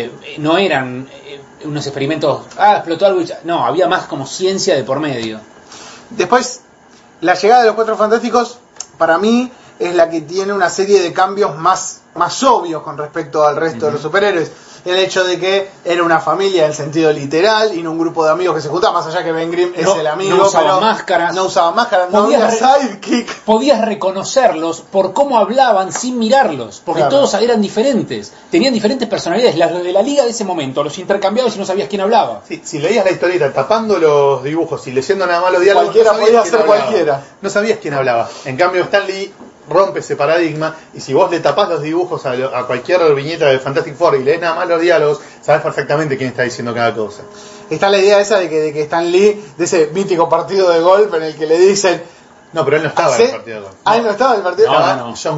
No eran unos experimentos, explotó algo y no, había más como ciencia de por medio. Después, la llegada de los Cuatro Fantásticos, para mí, es la que tiene una serie de cambios más obvios con respecto al resto de los superhéroes. El hecho de que era una familia en el sentido literal y no un grupo de amigos que se juntaba, más allá que Ben Grimm es el amigo, no usaban máscaras, no había sidekick. Podías reconocerlos por cómo hablaban sin mirarlos, porque todos eran diferentes, tenían diferentes personalidades. Las de la Liga de ese momento los intercambiabas y no sabías quién hablaba. Sí, si leías la historieta tapando los dibujos y leyendo nada más los diálogos, cualquiera podía ser cualquiera. No sabías quién hablaba. En cambio, Stan Lee rompe ese paradigma, y si vos le tapás los dibujos a cualquier viñeta de Fantastic Four y lees nada más los diálogos, sabes perfectamente quién está diciendo cada cosa. Está la idea esa de que Stan Lee, de ese mítico partido de golf en el que le dicen... No, pero él no estaba en el partido de golf. Él no estaba en el partido de golf. No. John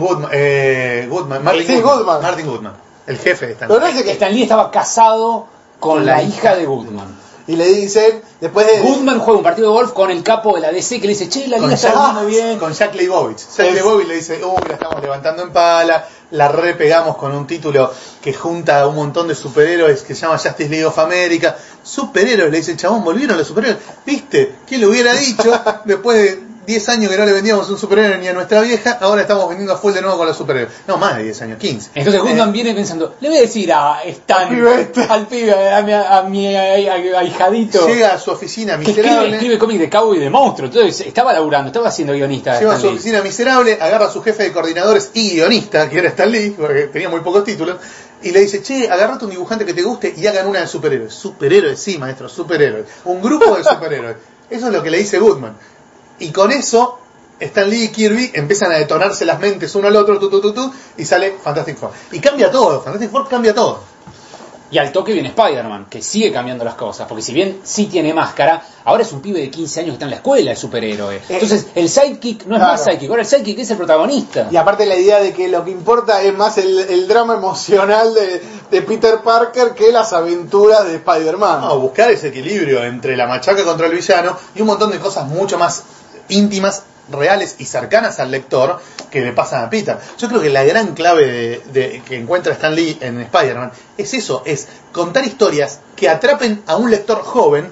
Goodman. Martin Goodman, el jefe de Stan Lee. Pero no es que Stan Lee estaba casado con la hija de Goodman. Y le dicen, después de... Goodman juega un partido de golf con el capo de la DC que le dice, che, la Liga está muy bien. Con Jack Leibovitz. Jack Leibovitz le dice, la estamos levantando en pala, la repegamos con un título que junta a un montón de superhéroes que se llama Justice League of America. Superhéroes, le dice, chabón, volvieron los superhéroes. ¿Viste? ¿Quién lo hubiera dicho? Después de 10 años que no le vendíamos un superhéroe ni a nuestra vieja, ahora estamos vendiendo a full de nuevo con los superhéroes. No, más de 10 años, 15. Entonces Goodman viene pensando, le voy a decir a Stan, al pibe, a mi ahijadito, llega a su oficina que miserable. escribe cómics de cowboy y de monstruo. Entonces estaba laburando, estaba siendo guionista. Lleva a Stan su Lee. oficina miserable, agarra a su jefe de coordinadores y guionista, que era Stan Lee, porque tenía muy pocos títulos, y le dice, che, agarrate un dibujante que te guste y hagan una de superhéroes. Superhéroes, sí, maestro, superhéroes. Un grupo de superhéroes. Eso es lo que le dice Goodman. Y con eso, Stan Lee y Kirby empiezan a detonarse las mentes uno al otro, y sale Fantastic Four. Y cambia todo, Fantastic Four cambia todo. Y al toque viene Spider-Man, que sigue cambiando las cosas, porque si bien sí tiene máscara, ahora es un pibe de 15 años que está en la escuela, es superhéroe. Entonces el sidekick no es más sidekick, ahora el sidekick es el protagonista. Y aparte la idea de que lo que importa es más el drama emocional de Peter Parker que las aventuras de Spider-Man. No, buscar ese equilibrio entre la machaca contra el villano y un montón de cosas mucho más íntimas, reales y cercanas al lector que le pasan a Peter. Yo creo que la gran clave que encuentra Stan Lee en Spider-Man es eso, es contar historias que atrapen a un lector joven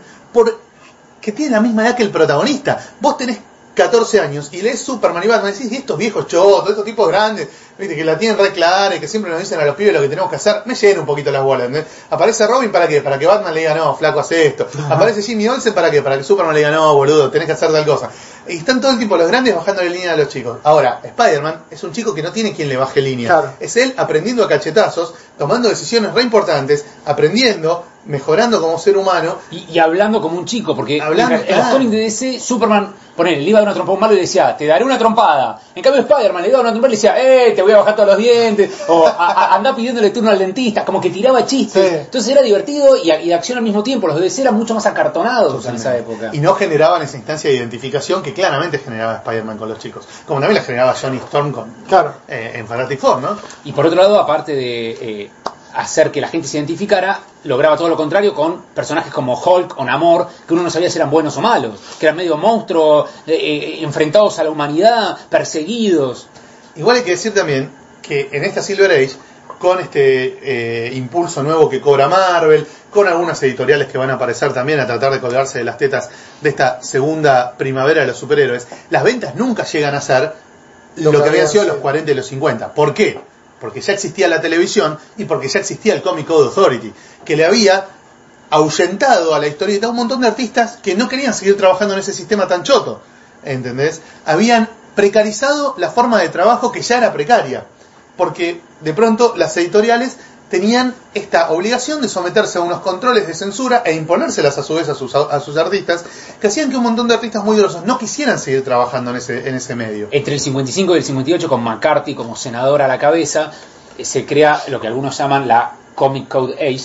que tiene la misma edad que el protagonista. Vos tenés 14 años y lees Superman y Batman y decís, estos viejos chotos, estos tipos grandes, viste, que la tienen re clara y que siempre nos dicen a los pibes lo que tenemos que hacer, me llenan un poquito las bolas, ¿entendés? Aparece Robin, ¿para qué? Para que Batman le diga, no, flaco, hace esto. Aparece Jimmy Olsen, ¿para qué? Para que Superman le diga, no, boludo, tenés que hacer tal cosa. Y están todo el tiempo los grandes bajando la línea a los chicos. Ahora, Spider-Man es un chico que no tiene quien le baje línea. Claro. Es él aprendiendo a cachetazos, tomando decisiones re importantes, aprendiendo, mejorando como ser humano. Y hablando como un chico, porque Hablando, en los cómics de DC, Superman, ponele, le iba a dar una trompada a un malo y le decía, te daré una trompada. En cambio Spider-Man le daba una trompada y le decía, te voy a bajar todos los dientes, o andá pidiéndole turno al dentista, como que tiraba chistes. Sí. Entonces era divertido y de acción al mismo tiempo. Los de DC eran mucho más acartonados en esa época. Y no generaban esa instancia de identificación que claramente generaba Spider-Man con los chicos. Como también la generaba Johnny Storm en Fantastic Four, ¿no? Y por otro lado, aparte de hacer que la gente se identificara, lograba todo lo contrario con personajes como Hulk o Namor, que uno no sabía si eran buenos o malos, que eran medio monstruos, enfrentados a la humanidad, perseguidos. Igual hay que decir también que en esta Silver Age, con este impulso nuevo que cobra Marvel, con algunas editoriales que van a aparecer también a tratar de colgarse de las tetas de esta segunda primavera de los superhéroes, las ventas nunca llegan a ser lo que habían sido los 40 y los 50. ¿Por qué? Porque ya existía la televisión y porque ya existía el Comic Code Authority, que le había ahuyentado a la historieta a un montón de artistas que no querían seguir trabajando en ese sistema tan choto, ¿entendés? Habían precarizado la forma de trabajo que ya era precaria, porque de pronto las editoriales tenían esta obligación de someterse a unos controles de censura e imponérselas a su vez a sus artistas, que hacían que un montón de artistas muy grosos no quisieran seguir trabajando en ese medio. Entre el 55 y el 58, con McCarthy como senador a la cabeza, se crea lo que algunos llaman la Comic Code Age.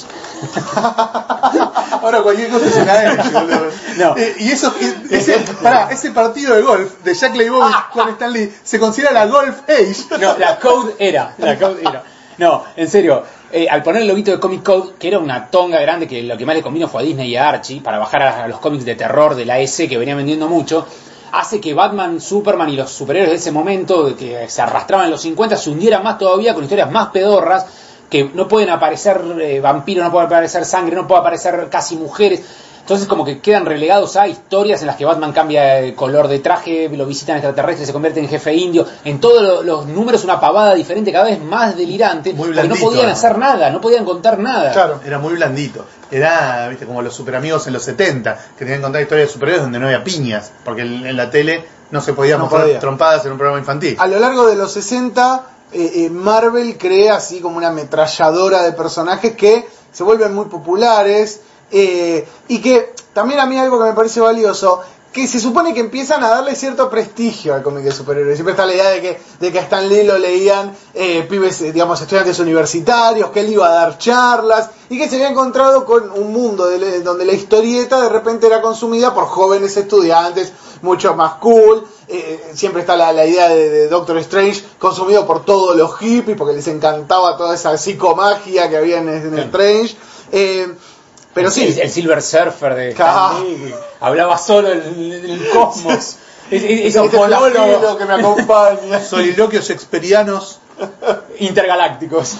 Ahora cualquier cosa es una Age, boludo. No. Y eso, ese partido de golf de Jack Leibovitz con Stan Lee se considera la Golf Age. No, la Code era. No, en serio. Al poner el loguito de Comic Code, que era una tonga grande, que lo que más le convino fue a Disney y a Archie, para bajar a los cómics de terror de la EC que venían vendiendo mucho, hace que Batman, Superman y los superhéroes de ese momento, que se arrastraban en los 50, se hundieran más todavía con historias más pedorras, que no pueden aparecer vampiros, no puede aparecer sangre, no puede aparecer casi mujeres. Entonces como que quedan relegados a historias en las que Batman cambia el color de traje, lo visitan extraterrestres, se convierte en jefe indio. En todos los números una pavada diferente, cada vez más delirante, muy porque blandito, no podían hacer nada, no podían contar nada. Claro. Era muy blandito. Era, viste, como los superamigos en los 70, que tenían que contar historias de superhéroes donde no había piñas, porque en la tele no se podía mostrar trompadas en un programa infantil. A lo largo de los 60, Marvel crea así como una ametralladora de personajes que se vuelven muy populares. Y que también a mí algo que me parece valioso, que se supone que empiezan a darle cierto prestigio al cómic de superhéroes. Siempre está la idea de que a Stan Lee lo leían pibes, digamos, estudiantes universitarios, que él iba a dar charlas y que se había encontrado con un mundo donde la historieta de repente era consumida por jóvenes estudiantes mucho más cool. Siempre está la idea de Doctor Strange consumido por todos los hippies porque les encantaba toda esa psicomagia que había en Strange. Pero sí, el Silver Surfer de Stan Lee, hablaba solo en el cosmos. Esos monólogos que me acompaña. Soliloquios shakespearianos intergalácticos.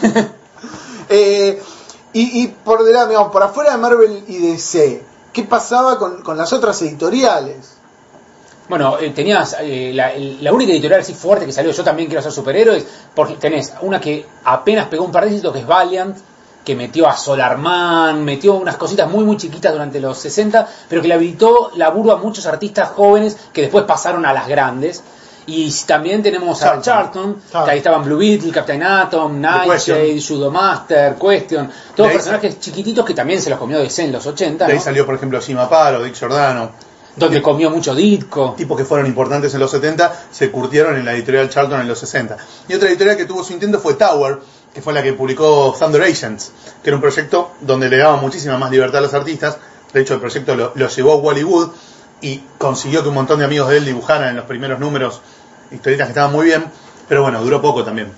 Y por delante, digamos, por afuera de Marvel y DC, ¿qué pasaba con las otras editoriales? Bueno, tenías la única editorial así fuerte que salió, yo también quiero hacer superhéroes, porque tenés una que apenas pegó un par de éxitos, que es Valiant, que metió a Solarman, metió unas cositas muy muy chiquitas durante los 60, pero que le habilitó laburo a muchos artistas jóvenes que después pasaron a las grandes. Y también tenemos a Charlton, que ahí estaban Blue Beetle, Captain Atom, Nightshade, Judomaster, Question, todos personajes chiquititos que también se los comió DC en los 80. De ahí ¿no? salió, por ejemplo, Jim Aparo, Dick Giordano. Donde comió mucho Ditko. Tipos que fueron importantes en los 70, se curtieron en la editorial Charlton en los 60. Y otra editorial que tuvo su intento fue Tower, que fue la que publicó Thunder Agents, que era un proyecto donde le daba muchísima más libertad a los artistas. De hecho, el proyecto lo llevó Wally Wood y consiguió que un montón de amigos de él dibujaran en los primeros números historietas que estaban muy bien, pero bueno, duró poco también.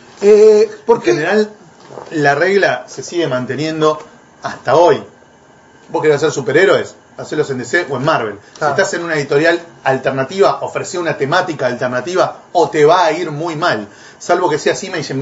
En general, la regla se sigue manteniendo hasta hoy. Vos querés hacer superhéroes, hacerlos en DC o en Marvel. Si estás en una editorial alternativa, ofrece una temática alternativa, o te va a ir muy mal. Salvo que sea Image en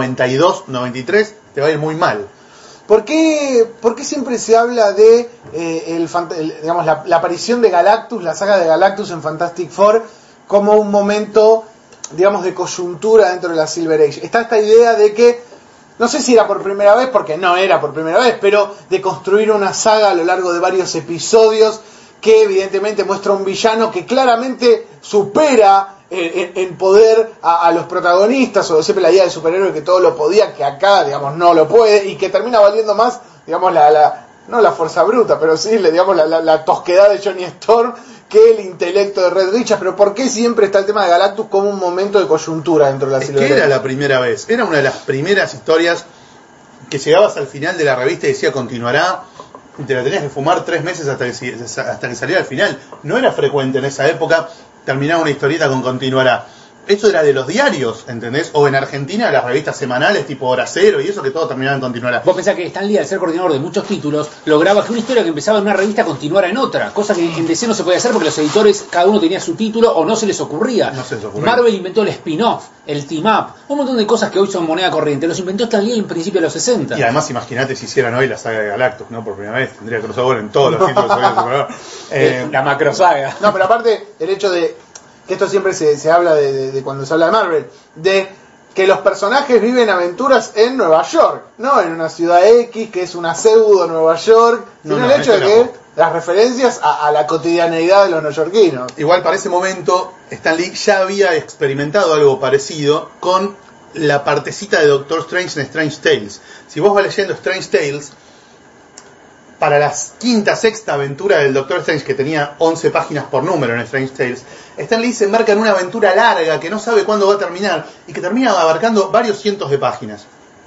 1992-93, te va a ir muy mal. ¿Por qué siempre se habla de digamos, la aparición de Galactus, la saga de Galactus en Fantastic Four, como un momento, digamos, de coyuntura dentro de la Silver Age? Está esta idea de que, no sé si era por primera vez, porque no era por primera vez, pero de construir una saga a lo largo de varios episodios que evidentemente muestra un villano que claramente supera en poder a los protagonistas, o siempre la idea del superhéroe que todo lo podía, que acá, digamos, no lo puede, y que termina valiendo más, digamos, no la fuerza bruta, pero sí, digamos, la tosquedad de Johnny Storm que el intelecto de Red Richards. Pero ¿por qué siempre está el tema de Galactus como un momento de coyuntura dentro de la Silver Age? Era la primera vez, era una de las primeras historias que llegabas al final de la revista y decía continuará, y te la tenías que fumar 3 meses hasta que saliera al final. No era frecuente en esa época terminar una historieta con continuará. Eso era de los diarios, ¿entendés? O en Argentina las revistas semanales tipo Hora Cero y eso, que todo terminaba en continuará. Vos pensás que Stan Lee, al ser coordinador de muchos títulos, lograba que una historia que empezaba en una revista continuara en otra, cosa que en DC no se podía hacer porque los editores, cada uno tenía su título o no se les ocurría. Marvel inventó el spin-off, el team-up, un montón de cosas que hoy son moneda corriente, los inventó Stan Lee en principio de los 60. Y además imagínate si hicieran hoy la saga de Galactus, ¿no? Por primera vez, tendría crossover en todos los títulos de la macrosaga. No, pero aparte, el hecho de que esto siempre se habla de cuando se habla de Marvel, de que los personajes viven aventuras en Nueva York, no en una ciudad X que es una pseudo Nueva York, sino el hecho de que las referencias a la cotidianeidad de los neoyorquinos. Igual para ese momento Stan Lee ya había experimentado algo parecido con la partecita de Doctor Strange en Strange Tales. Si vos vas leyendo Strange Tales, para la quinta, sexta aventura del Doctor Strange, que tenía 11 páginas por número en Strange Tales, Stan Lee se embarca en una aventura larga que no sabe cuándo va a terminar y que termina abarcando varios cientos de páginas.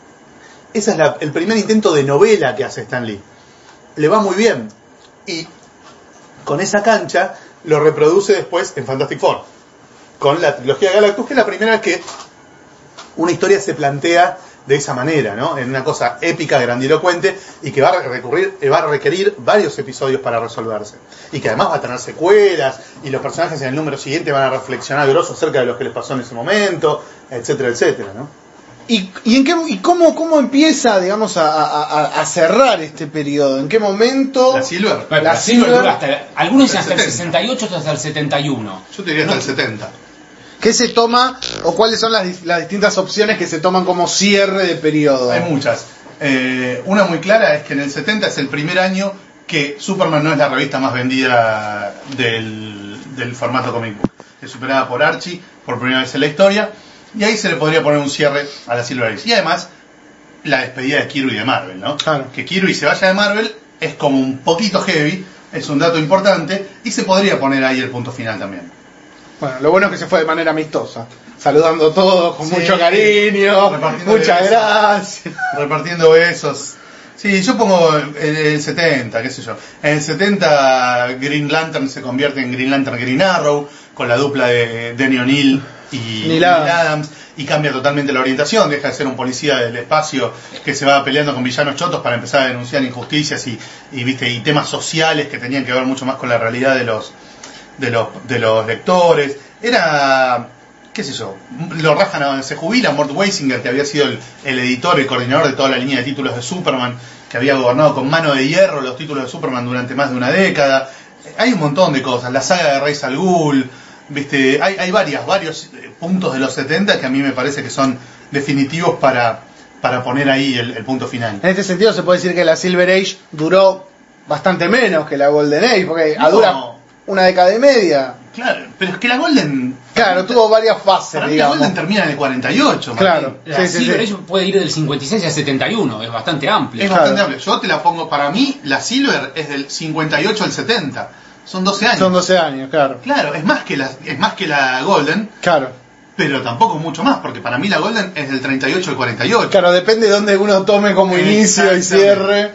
Ese es el primer intento de novela que hace Stan Lee. Le va muy bien y con esa cancha lo reproduce después en Fantastic Four, con la trilogía de Galactus, que es la primera vez que una historia se plantea de esa manera, ¿no? En una cosa épica, grandilocuente, y que va a requerir varios episodios para resolverse. Y que además va a tener secuelas, y los personajes en el número siguiente van a reflexionar grosso acerca de lo que les pasó en ese momento, etcétera, etcétera, ¿no? ¿Y cómo empieza, digamos, a cerrar este periodo? ¿En qué momento? La Silver. La Silver dura algunos dicen hasta el 68, hasta el 71. Yo te diría hasta el 70. ¿Qué se toma o cuáles son las distintas opciones que se toman como cierre de periodo? Hay muchas. Una muy clara es que en el 70 es el primer año que Superman no es la revista más vendida del formato comic book. Es superada por Archie por primera vez en la historia, y ahí se le podría poner un cierre a la Silver Age. Y además, la despedida de Kirby de Marvel, ¿no? Claro. Que Kirby se vaya de Marvel es como un poquito heavy, es un dato importante, y se podría poner ahí el punto final también. Bueno, lo bueno es que se fue de manera amistosa, saludando a todos con mucho cariño, muchas gracias. Repartiendo besos. Sí, yo pongo el 70, qué sé yo. En el 70 Green Lantern se convierte en Green Lantern Green Arrow, con la dupla de Denny O'Neil y Neil Adams, y cambia totalmente la orientación, deja de ser un policía del espacio que se va peleando con villanos chotos para empezar a denunciar injusticias y temas sociales que tenían que ver mucho más con la realidad de los lectores. Era, qué sé yo, lo rajan, se jubila Mort Weisinger, que había sido el editor, el coordinador de toda la línea de títulos de Superman, que había gobernado con mano de hierro los títulos de Superman durante más de una década. Hay un montón de cosas, la saga de Ra's al Ghul, ¿viste? Hay varios puntos de los 70 que a mí me parece que son definitivos para poner ahí el punto final. En este sentido se puede decir que la Silver Age duró bastante menos que la Golden Age, porque dura una década y media. Claro, pero es que la Golden... Claro, tuvo varias fases, para mí digamos. la Golden termina en el 48, Claro. La Silver Age puede ir del 56 al 71, es bastante amplio. Es bastante amplio. Yo te la pongo, para mí, la Silver es del 58 al 70. Son 12 años. Son 12 años, claro. Claro, es más que la Golden, Claro. pero tampoco mucho más, porque para mí la Golden es del 38 al 48. Claro, depende de dónde uno tome como inicio y cierre.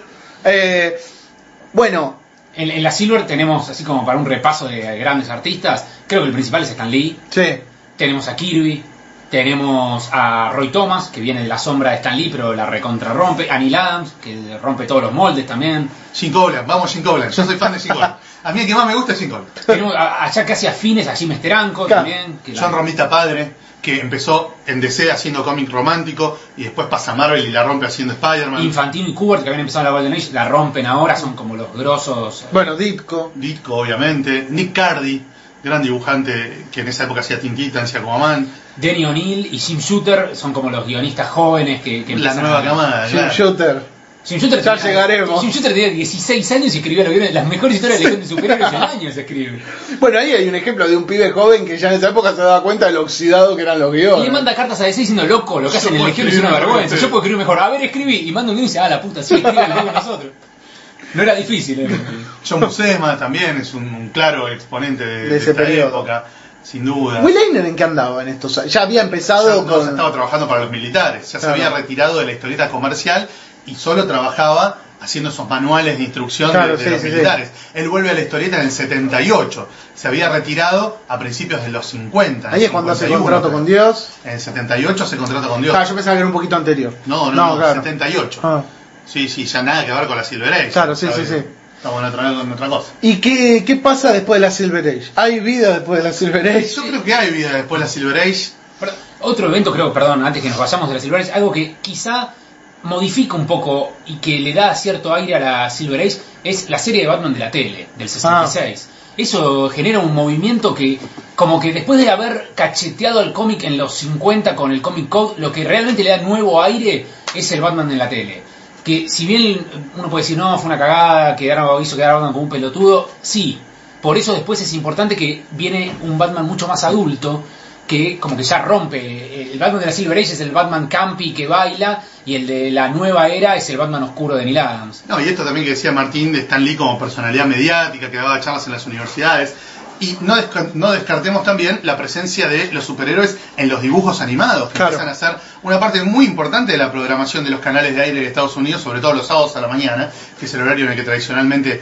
Bueno, En la Silver tenemos, así como para un repaso de grandes artistas, creo que el principal es Stan Lee. sí. Tenemos a Kirby, tenemos a Roy Thomas, que viene de la sombra de Stan Lee, pero la recontra rompe. A Neil Adams, que rompe todos los moldes también. Jim Coughlin, vamos Jim Coughlin, yo soy fan de Jim Coughlin. A mí el que más me gusta es Jim Coughlin. Tenemos allá casi afines a Jim Steranko Claro. también. Que John Romita padre, que empezó en DC haciendo cómic romántico y después pasa a Marvel y la rompe haciendo Spider-Man. Infantino y Kubert, que habían empezado en la Golden Age, la rompen ahora, son como los grosos. Bueno, Ditko. Ditko, obviamente. Nick Cardy, gran dibujante que en esa época hacía Teen Titans y Aquaman. Denny O'Neill y Jim Shooter son como los guionistas jóvenes que La empiezan nueva a... camada, Jim claro. Shooter. Jim Shooter Ya llegaremos. Jim Shooter tenía 16 años y escribía las mejores historias de Legión de Superhéroes en años escribe. Bueno, ahí hay un ejemplo de un pibe joven que ya en esa época se daba cuenta de lo oxidado que eran los Y guiones. le manda cartas a DC diciendo, loco, lo que Yo hacen en puedo Legión es una escribir mejor vergüenza, que yo puedo ustedes. escribir mejor, a ver, escribí, y manda un guión y dice, la puta, sí, escriban con nosotros. No era difícil. John Buscema también es un claro exponente de ese esta periodo. época, sin duda. Will Eisner, ¿en qué andaba en estos años? Ya había empezado Ya con... estaba trabajando para los militares, ya Claro. se había retirado de la historieta comercial y solo trabajaba haciendo esos manuales de instrucción Claro, de sí, los sí, militares. Él vuelve a la historieta en el 78, se había retirado a principios de los 50. Ahí es cuando hace contrato con Dios. En el 78 se contrata con Dios. Claro, yo pensaba que era un poquito anterior. No, claro. 78. Ah. Sí, ya nada que ver con la Silver Age. Claro, sí, ¿sabes? sí. Estamos en otra cosa. ¿Y qué pasa después de la Silver Age? ¿Hay vida después de la Silver Age? Yo creo que hay vida después de la Silver Age. Otro evento, creo, perdón, antes que nos vayamos de la Silver Age, algo que quizá modifica un poco y que le da cierto aire a la Silver Age, es la serie de Batman de la tele, del 66. Eso genera un movimiento que, como que después de haber cacheteado al cómic en los 50 con el Comic Code, lo que realmente le da nuevo aire es el Batman de la tele. Que si bien uno puede decir, no, fue una cagada, hizo quedar a Batman como un pelotudo, sí. Por eso después es importante que viene un Batman mucho más adulto, que como que ya rompe. El Batman de la Silver Age es el Batman campi que baila, y el de la nueva era es el Batman oscuro de Neil Adams. No, y esto también que decía Martín de Stan Lee como personalidad mediática, que daba charlas en las universidades. Y no descartemos también la presencia de los superhéroes en los dibujos animados, que Claro. empiezan a ser una parte muy importante de la programación de los canales de aire de Estados Unidos, sobre todo los sábados a la mañana, que es el horario en el que tradicionalmente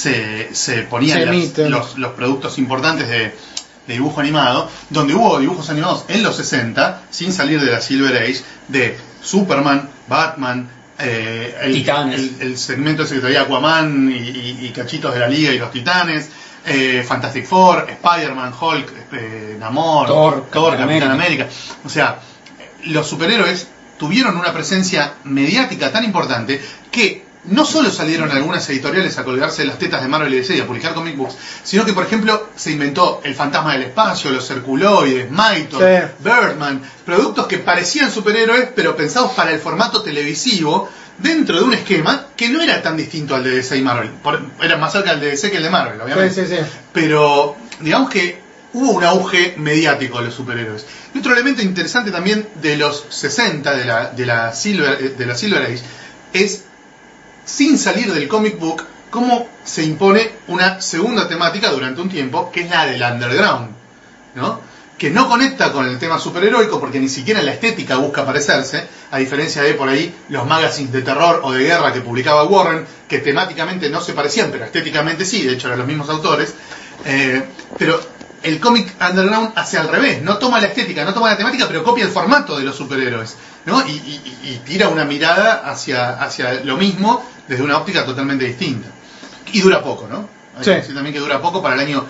se ponían Se emiten. los productos importantes de dibujo animado, donde hubo dibujos animados en los 60, sin salir de la Silver Age, de Superman, Batman, Titanes. el segmento de Secretaría Aquaman y cachitos de la Liga y los Titanes, Fantastic Four, Spider-Man, Hulk, Namor, Thor, Capitán América. O sea, los superhéroes tuvieron una presencia mediática tan importante que no solo salieron algunas editoriales a colgarse las tetas de Marvel y DC y a publicar comic books, sino que, por ejemplo, se inventó el Fantasma del Espacio, los Circuloides, Mythos, Sí. Birdman, productos que parecían superhéroes, pero pensados para el formato televisivo, dentro de un esquema que no era tan distinto al de DC y Marvel. Era más cerca del de DC que el de Marvel, obviamente. Sí. Pero digamos que hubo un auge mediático de los superhéroes. Y otro elemento interesante también de los 60, de la Silver Age, es, sin salir del comic book, cómo se impone una segunda temática durante un tiempo, que es la del underground, ¿no? Que no conecta con el tema superheroico porque ni siquiera en la estética busca parecerse, a diferencia de por ahí los magazines de terror o de guerra que publicaba Warren, que temáticamente no se parecían, pero estéticamente sí, de hecho eran los mismos autores. Pero el cómic underground hace al revés, no toma la estética, no toma la temática, pero copia el formato de los superhéroes, ¿no? Y tira una mirada hacia lo mismo desde una óptica totalmente distinta. Y dura poco, ¿no? Hay Sí. que decir también que dura poco. Para el año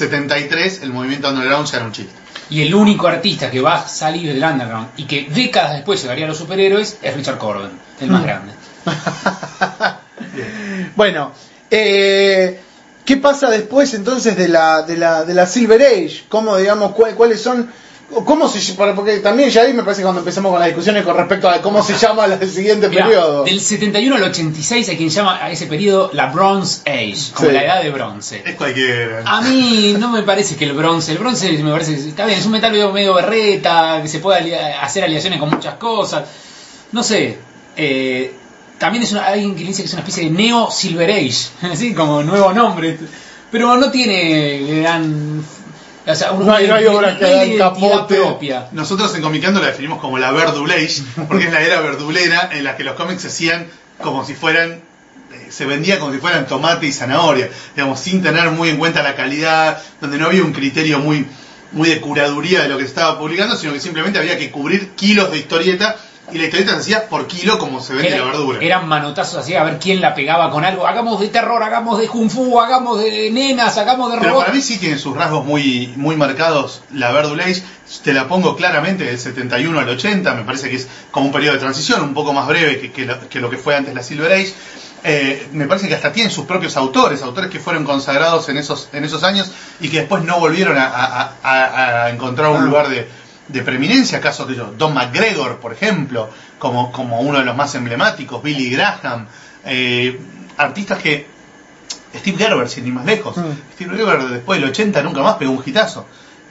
73 el movimiento underground ya era un chiste. Y el único artista que va a salir del underground y que décadas después llegaría a los superhéroes es Richard Corben, el más grande. Bueno, ¿Qué pasa después entonces de la Silver Age? ¿Cómo, digamos, cuáles son? ¿Cómo porque también ya ahí me parece que cuando empezamos con las discusiones con respecto a cómo se llama el siguiente periodo. Del 71 al 86 hay quien llama a ese periodo la Bronze Age, como la edad de bronce. Es cualquiera. A mí no me parece que el bronce me parece que está bien, es un metal medio berreta, que se puede hacer aliaciones con muchas cosas. No sé, también hay alguien que dice que es una especie de Neo Silver Age, así como nuevo nombre, pero no tiene gran... O sea, no hay obras que dan capote propia. Nosotros en Comicando la definimos como la Verdule Age, porque es la era verdulera en la que los cómics se hacían como si fueran, se vendía como si fueran tomate y zanahoria, digamos, sin tener muy en cuenta la calidad, donde no había un criterio muy de curaduría de lo que se estaba publicando, sino que simplemente había que cubrir kilos de historieta, y la historieta se hacía por kilo como se vende la verdura. Eran manotazos así a ver quién la pegaba con algo. Hagamos de terror, hagamos de kung fu, hagamos de nenas, hagamos de robots. Pero para mí sí tiene sus rasgos muy marcados la Verdule Age. Te la pongo claramente del 71 al 80. Me parece que es como un periodo de transición un poco más breve que lo que fue antes la Silver Age. Me parece que hasta tienen sus propios autores que fueron consagrados en esos años y que después no volvieron a encontrar un lugar de preeminencia. Caso que Don McGregor, por ejemplo, como uno de los más emblemáticos, Billy Graham, artistas que Steve Gerber, sin ir más lejos. Steve Gerber después del 80 nunca más pegó un hitazo.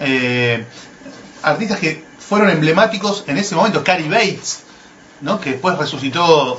Artistas que fueron emblemáticos en ese momento. Cary Bates, ¿no? Que después resucitó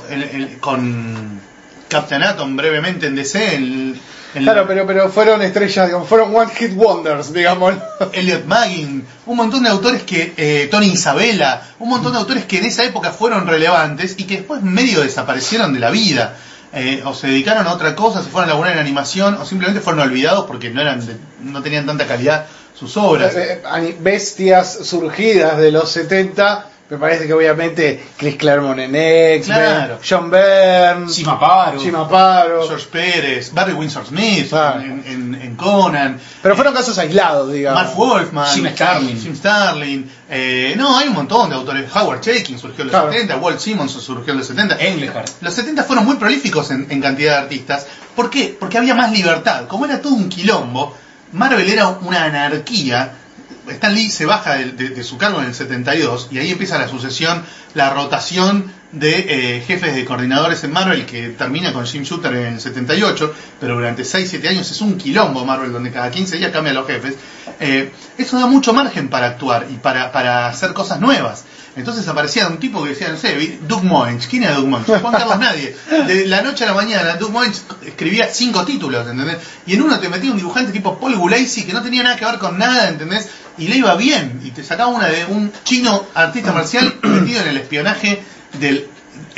con Captain Atom brevemente en DC. Claro, pero fueron estrellas, digamos, fueron one hit wonders, digamos. Elliot Maggin, un montón de autores que Tony Isabella, un montón de autores que en esa época fueron relevantes y que después medio desaparecieron de la vida, o se dedicaron a otra cosa, se fueron a laburar en animación, o simplemente fueron olvidados porque no tenían tanta calidad sus obras. Bestias surgidas de los 70. Me parece que obviamente Chris Claremont en X-Men, claro. John Byrne, Jim Aparo, George Pérez, Barry Windsor Smith, claro. en Conan. Pero fueron casos aislados, digamos. Mark Wolfman, Jim Starlin. No, hay un montón de autores. Howard Chaykin surgió en los 70, Walt Simmons surgió en los 70. Englehart. Los 70 fueron muy prolíficos en cantidad de artistas. ¿Por qué? Porque había más libertad. Como era todo un quilombo, Marvel era una anarquía. Stan Lee se baja de su cargo en el 72 y ahí empieza la sucesión, la rotación de jefes de coordinadores en Marvel, que termina con Jim Shooter en el 78, pero durante 6-7 años es un quilombo Marvel, donde cada 15 días cambian los jefes. Eso da mucho margen para actuar y para hacer cosas nuevas. Entonces aparecía un tipo que decía, no sé, Doug Moench. ¿Quién era Doug Moench? Juan Carlos nadie. De la noche a la mañana, Doug Moench escribía 5 títulos, ¿entendés? Y en uno te metía un dibujante tipo Paul Gulacy que no tenía nada que ver con nada, ¿entendés? Y le iba bien. Y te sacaba una de un chino artista marcial metido en el espionaje del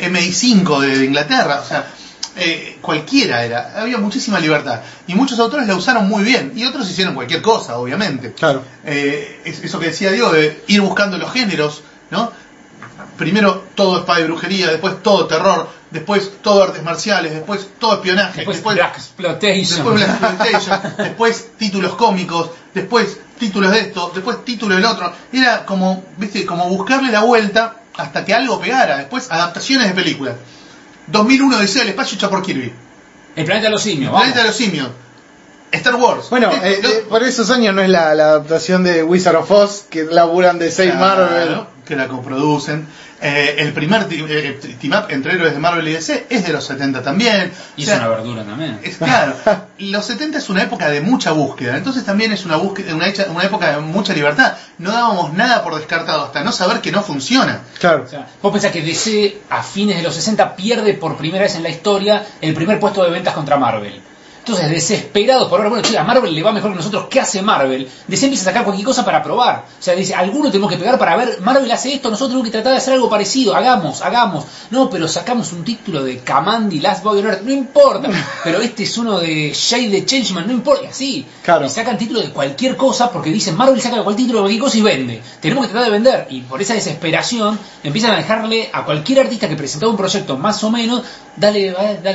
MI5 de Inglaterra. O sea, cualquiera era. Había muchísima libertad. Y muchos autores la usaron muy bien. Y otros hicieron cualquier cosa, obviamente. Claro. Eso que decía Diego, de ir buscando los géneros, ¿no? Primero todo espada y brujería, después todo terror, después todo artes marciales, después todo espionaje, después Blaxploitation, después títulos cómicos, después títulos de esto, después títulos del otro. Era como, ¿viste? Como buscarle la vuelta hasta que algo pegara. Después adaptaciones de películas. 2001 Odisea del espacio hecha por Kirby. El planeta de los simios. El planeta de los simios. Star Wars. Bueno, por esos años no es la adaptación de Wizard of Oz, que laburan de 6 Marvel. Que la coproducen. El primer team up entre héroes de Marvel y DC es de los 70 también. Y es una verdura también. Claro, los 70 es una época de mucha búsqueda, entonces también es una época de mucha libertad. No dábamos nada por descartado hasta no saber que no funciona. Claro. O sea, vos pensás que DC a fines de los 60 pierde por primera vez en la historia el primer puesto de ventas contra Marvel. Entonces, desesperados por ahora, bueno, che, a Marvel le va mejor que nosotros, ¿qué hace Marvel? DC empieza a sacar cualquier cosa para probar. O sea, dice, alguno tenemos que pegar para ver, Marvel hace esto, nosotros tenemos que tratar de hacer algo parecido, hagamos. No, pero sacamos un título de Kamandi, Last Boy on Earth, no importa. Pero este es uno de Shade the Changeman, no importa, así. Claro. Y sacan título de cualquier cosa porque dicen, Marvel saca cualquier título de cualquier cosa y vende. Tenemos que tratar de vender. Y por esa desesperación empiezan a dejarle a cualquier artista que presentaba un proyecto más o menos, dale.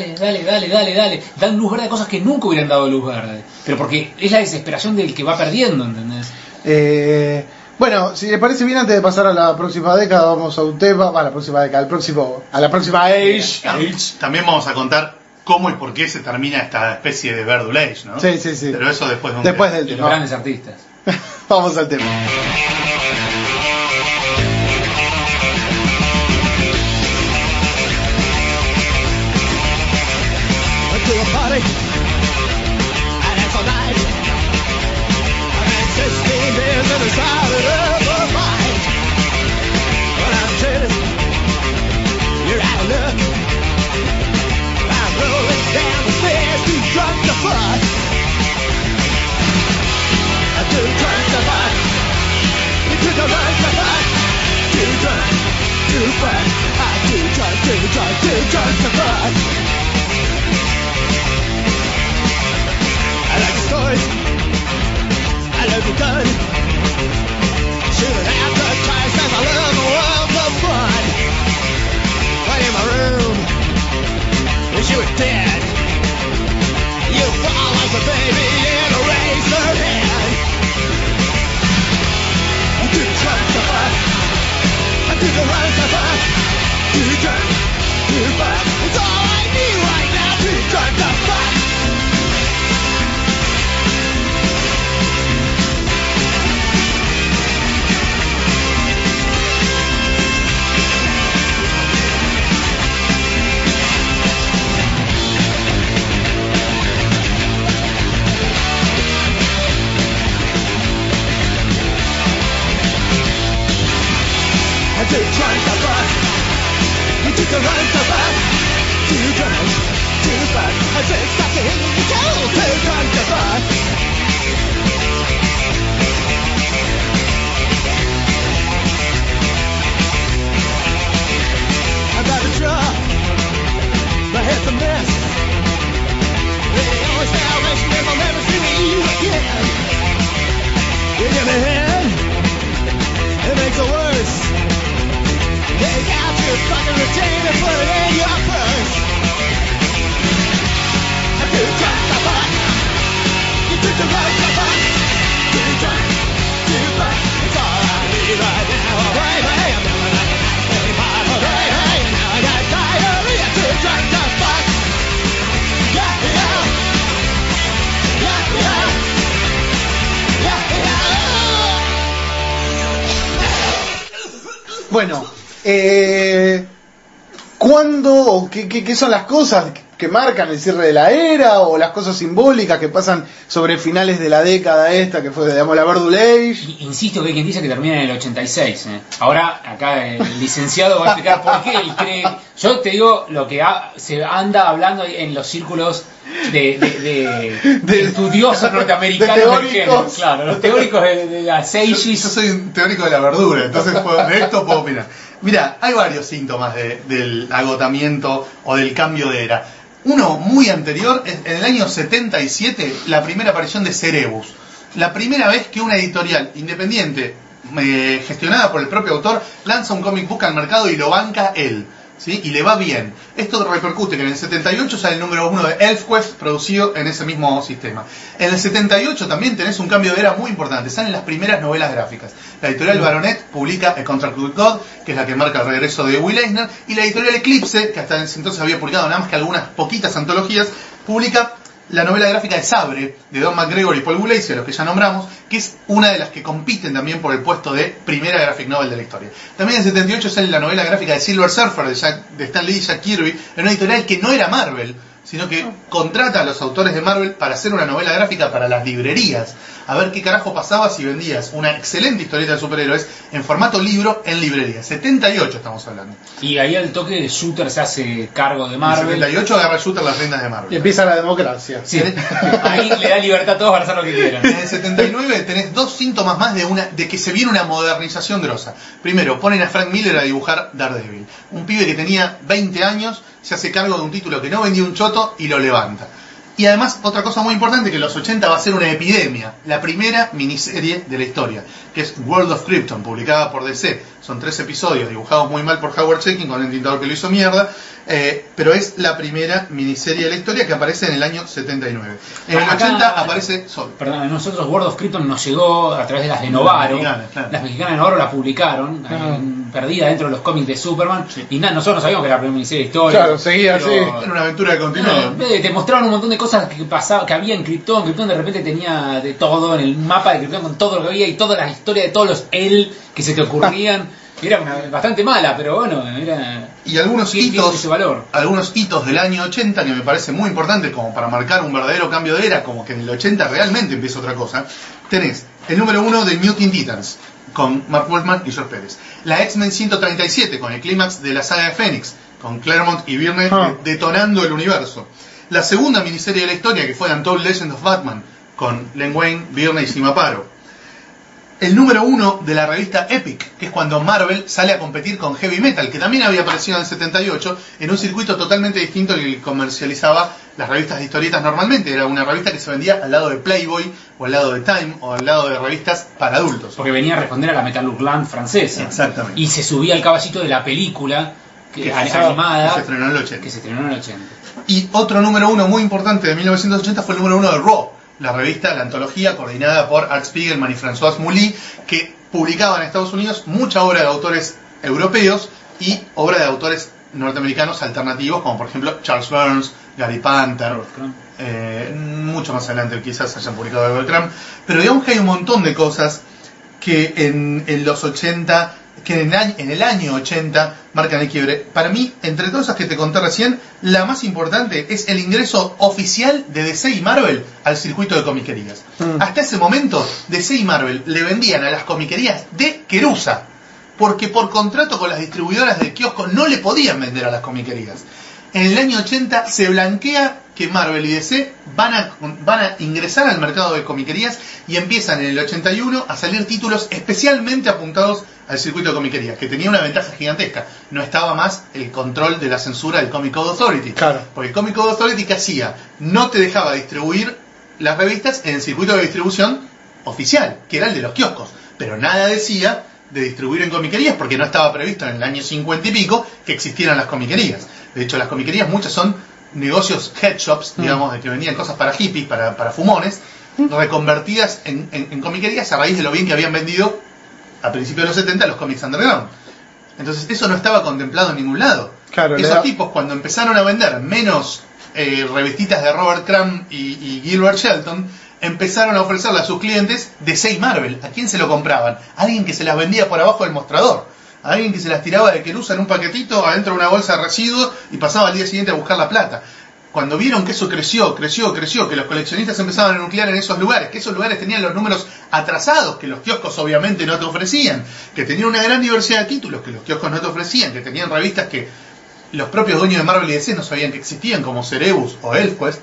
Dan luz verde a cosas que nunca hubieran dado luz verde. Pero porque es la desesperación del que va perdiendo, ¿entendés? Bueno, si les parece bien, antes de pasar a la próxima década, vamos a un tema, a la próxima década, a la próxima Age. También vamos a contar cómo y por qué se termina esta especie de Verdule Age, ¿no? Sí, sí, sí. Pero eso después de un Después tema. del Y los tema. grandes artistas. Vamos al tema. To a party, and it's all night. And 16 beers in the side of a fight. When I'm trading, you're out of luck. I'm rolling down the stairs, too drunk to fuck. I'm too drunk to fuck. You took a run to fuck. Too drunk to fuck. I'm too drunk to fuck. I like the stories, I love the gun. Shooting advertised as I love the world of fun. Right in my room, wish you were dead. You fall like a baby in a razor head. I'm too drunk to fuck. I'm too drunk to fuck. Too drunk to fuck. It's all I need right now. Too drunk to fuck. I'm too drunk to fuck. You took a run to fuck. Too drunk to fuck. I said stop the hit you go. Too drunk to fuck. I'm about to draw. My head's a mess. The only salvation is I'll never see you again. You give me head. It makes it worse. Take out your fucking retainer, put it in your purse. I'm too drunk to fuck. You took the right to fuck. Too drunk to fuck. It's all I need right now. Oh, baby, I'm feeling like a nice pot. Oh, baby, now I got diarrhea. Too drunk to fuck. Yeah, yeah. Yeah, yeah. Yeah, yeah. Bueno, ¿cuándo o qué son las cosas que marcan el cierre de la era o las cosas simbólicas que pasan sobre finales de la década esta que fue, digamos, la Verdule Age? Insisto que hay quien dice que termina en el 86. Ahora, acá el licenciado va a explicar por qué él cree. Yo te digo lo que se anda hablando en los círculos de estudiosos norteamericanos de del género. teóricos. Claro, los teóricos de las Yo 60s. soy un teórico de la verdura, entonces de esto puedo opinar. Mira, hay varios síntomas del agotamiento o del cambio de era. Uno muy anterior, en el año 77, la primera aparición de Cerebus. La primera vez que una editorial independiente, gestionada por el propio autor, lanza un comic book al mercado y lo banca él. ¿Sí? Y le va bien. Esto repercute que en el 78 sale el número 1 de ElfQuest, producido en ese mismo sistema. En el 78 también tenés un cambio de era muy importante. Salen las primeras novelas gráficas. La editorial Baronet publica A Contract with God, que es la que marca el regreso de Will Eisner, y la editorial Eclipse, que hasta entonces había publicado nada más que algunas poquitas antologías, publica la novela gráfica de Sabre, de Don McGregor y Paul Gulacy, a los que ya nombramos, que es una de las que compiten también por el puesto de primera graphic novel de la historia. También en el 78 sale la novela gráfica de Silver Surfer, de Stan Lee y Jack Kirby, en una editorial que no era Marvel, sino que contrata a los autores de Marvel para hacer una novela gráfica para las librerías, a ver qué carajo pasaba si vendías una excelente historieta de superhéroes en formato libro en librería. 78 estamos hablando. Y ahí al toque de Shooter se hace cargo de En Marvel. el 78 agarra Shooter las riendas de Marvel. Y empieza la democracia. Sí. Ahí le da libertad a todos para hacer lo que quieran. En el 79 tenés dos síntomas más de que se viene una modernización grosa. Primero, ponen a Frank Miller a dibujar Daredevil. Un pibe que tenía 20 años, se hace cargo de un título que no vendía un choto y lo levanta. Y además, otra cosa muy importante, que en los 80 va a ser una epidemia. La primera miniserie de la historia, que es World of Krypton, publicada por DC. Son 3 episodios, dibujados muy mal por Howard Chaykin, con el tintador que lo hizo mierda. Pero es la primera miniserie de la historia que aparece en el año 79. En el Acá, 80 aparece Sol. Perdón, a nosotros World of Krypton nos llegó a través de las de Novaro. Mexicanas, claro. Las mexicanas de Novaro la publicaron. perdida dentro de los cómics de Superman. Y nada, nosotros no sabíamos que era la primera miniserie de historia. Claro, seguía así. Era una aventura de continuidad. Te mostraron un montón de cosas que pasaba, que había en Krypton. Krypton de repente tenía de todo en el mapa de Krypton, con todo lo que había y todas las historias de todos los él que se te ocurrían. Era bastante mala, pero bueno, era... Y algunos tiene hitos, ese valor. algunos hitos del año 80 que me parece muy importante como para marcar un verdadero cambio de era, como que en el 80 realmente empieza otra cosa. Tenés el número 1 de Mutant Titans con Mark Wolfman y George Pérez, la X-Men 137 con el clímax de la saga de Phoenix con Claremont y Byrne detonando el universo, la segunda miniserie de la historia que fue Untold Legend of Batman con Len Wein, Byrne y Simaparo, el número 1 de la revista Epic, que es cuando Marvel sale a competir con Heavy Metal, que también había aparecido en el 78, en un circuito totalmente distinto al que comercializaba las revistas de historietas normalmente. Era una revista que se vendía al lado de Playboy, o al lado de Time, o al lado de revistas para adultos. Porque venía a responder a la Metalurgland francesa. Exactamente. Y se subía al caballito de la película Que animada se estrenó en el 80. que se estrenó en el 80. Y otro número 1 muy importante de 1980 fue el número 1 de Raw, la revista, la antología coordinada por Art Spiegelman y François Mouly, que publicaba en Estados Unidos mucha obra de autores europeos y obra de autores norteamericanos alternativos, como por ejemplo Charles Burns, Gary Panther, mucho más adelante quizás hayan publicado algo de Cram, pero digamos que hay un montón de cosas que en los 80, que en el año 80 marcan el quiebre. Para mí, entre todas esas que te conté recién, la más importante es el ingreso oficial de DC y Marvel al circuito de comiquerías. Hasta ese momento, DC y Marvel le vendían a las comiquerías de querusa, porque por contrato con las distribuidoras del kiosco no le podían vender a las comiquerías. En el año 80 se blanquea que Marvel y DC van a ingresar al mercado de comiquerías y empiezan en el 81 a salir títulos especialmente apuntados al circuito de comiquerías, que tenía una ventaja gigantesca. No estaba más el control de la censura del Comic Code Authority. Claro. Porque el Comic Code Authority, ¿qué hacía? No te dejaba distribuir las revistas en el circuito de distribución oficial, que era el de los kioscos. Pero nada decía de distribuir en comiquerías, porque no estaba previsto en el año 50 y pico que existieran las comiquerías. De hecho, las comiquerías muchas son negocios head shops, digamos, de que vendían cosas para hippies, para fumones, reconvertidas en comiquerías a raíz de lo bien que habían vendido a principios de los 70 los cómics underground. Entonces eso no estaba contemplado en ningún lado. Claro, esos tipos, cuando empezaron a vender menos revistitas de Robert Crumb y Gilbert Shelton, empezaron a ofrecerle a sus clientes DC y Marvel. ¿A quién se lo compraban? A alguien que se las vendía por abajo del mostrador, a alguien que se las tiraba de querusa en un paquetito adentro de una bolsa de residuos y pasaba al día siguiente a buscar la plata. Cuando vieron que eso creció, que los coleccionistas empezaban a nuclear en esos lugares, que esos lugares tenían los números atrasados, que los kioscos obviamente no te ofrecían, que tenían una gran diversidad de títulos que los kioscos no te ofrecían, que tenían revistas que los propios dueños de Marvel y DC no sabían que existían, como Cerebus o ElfQuest,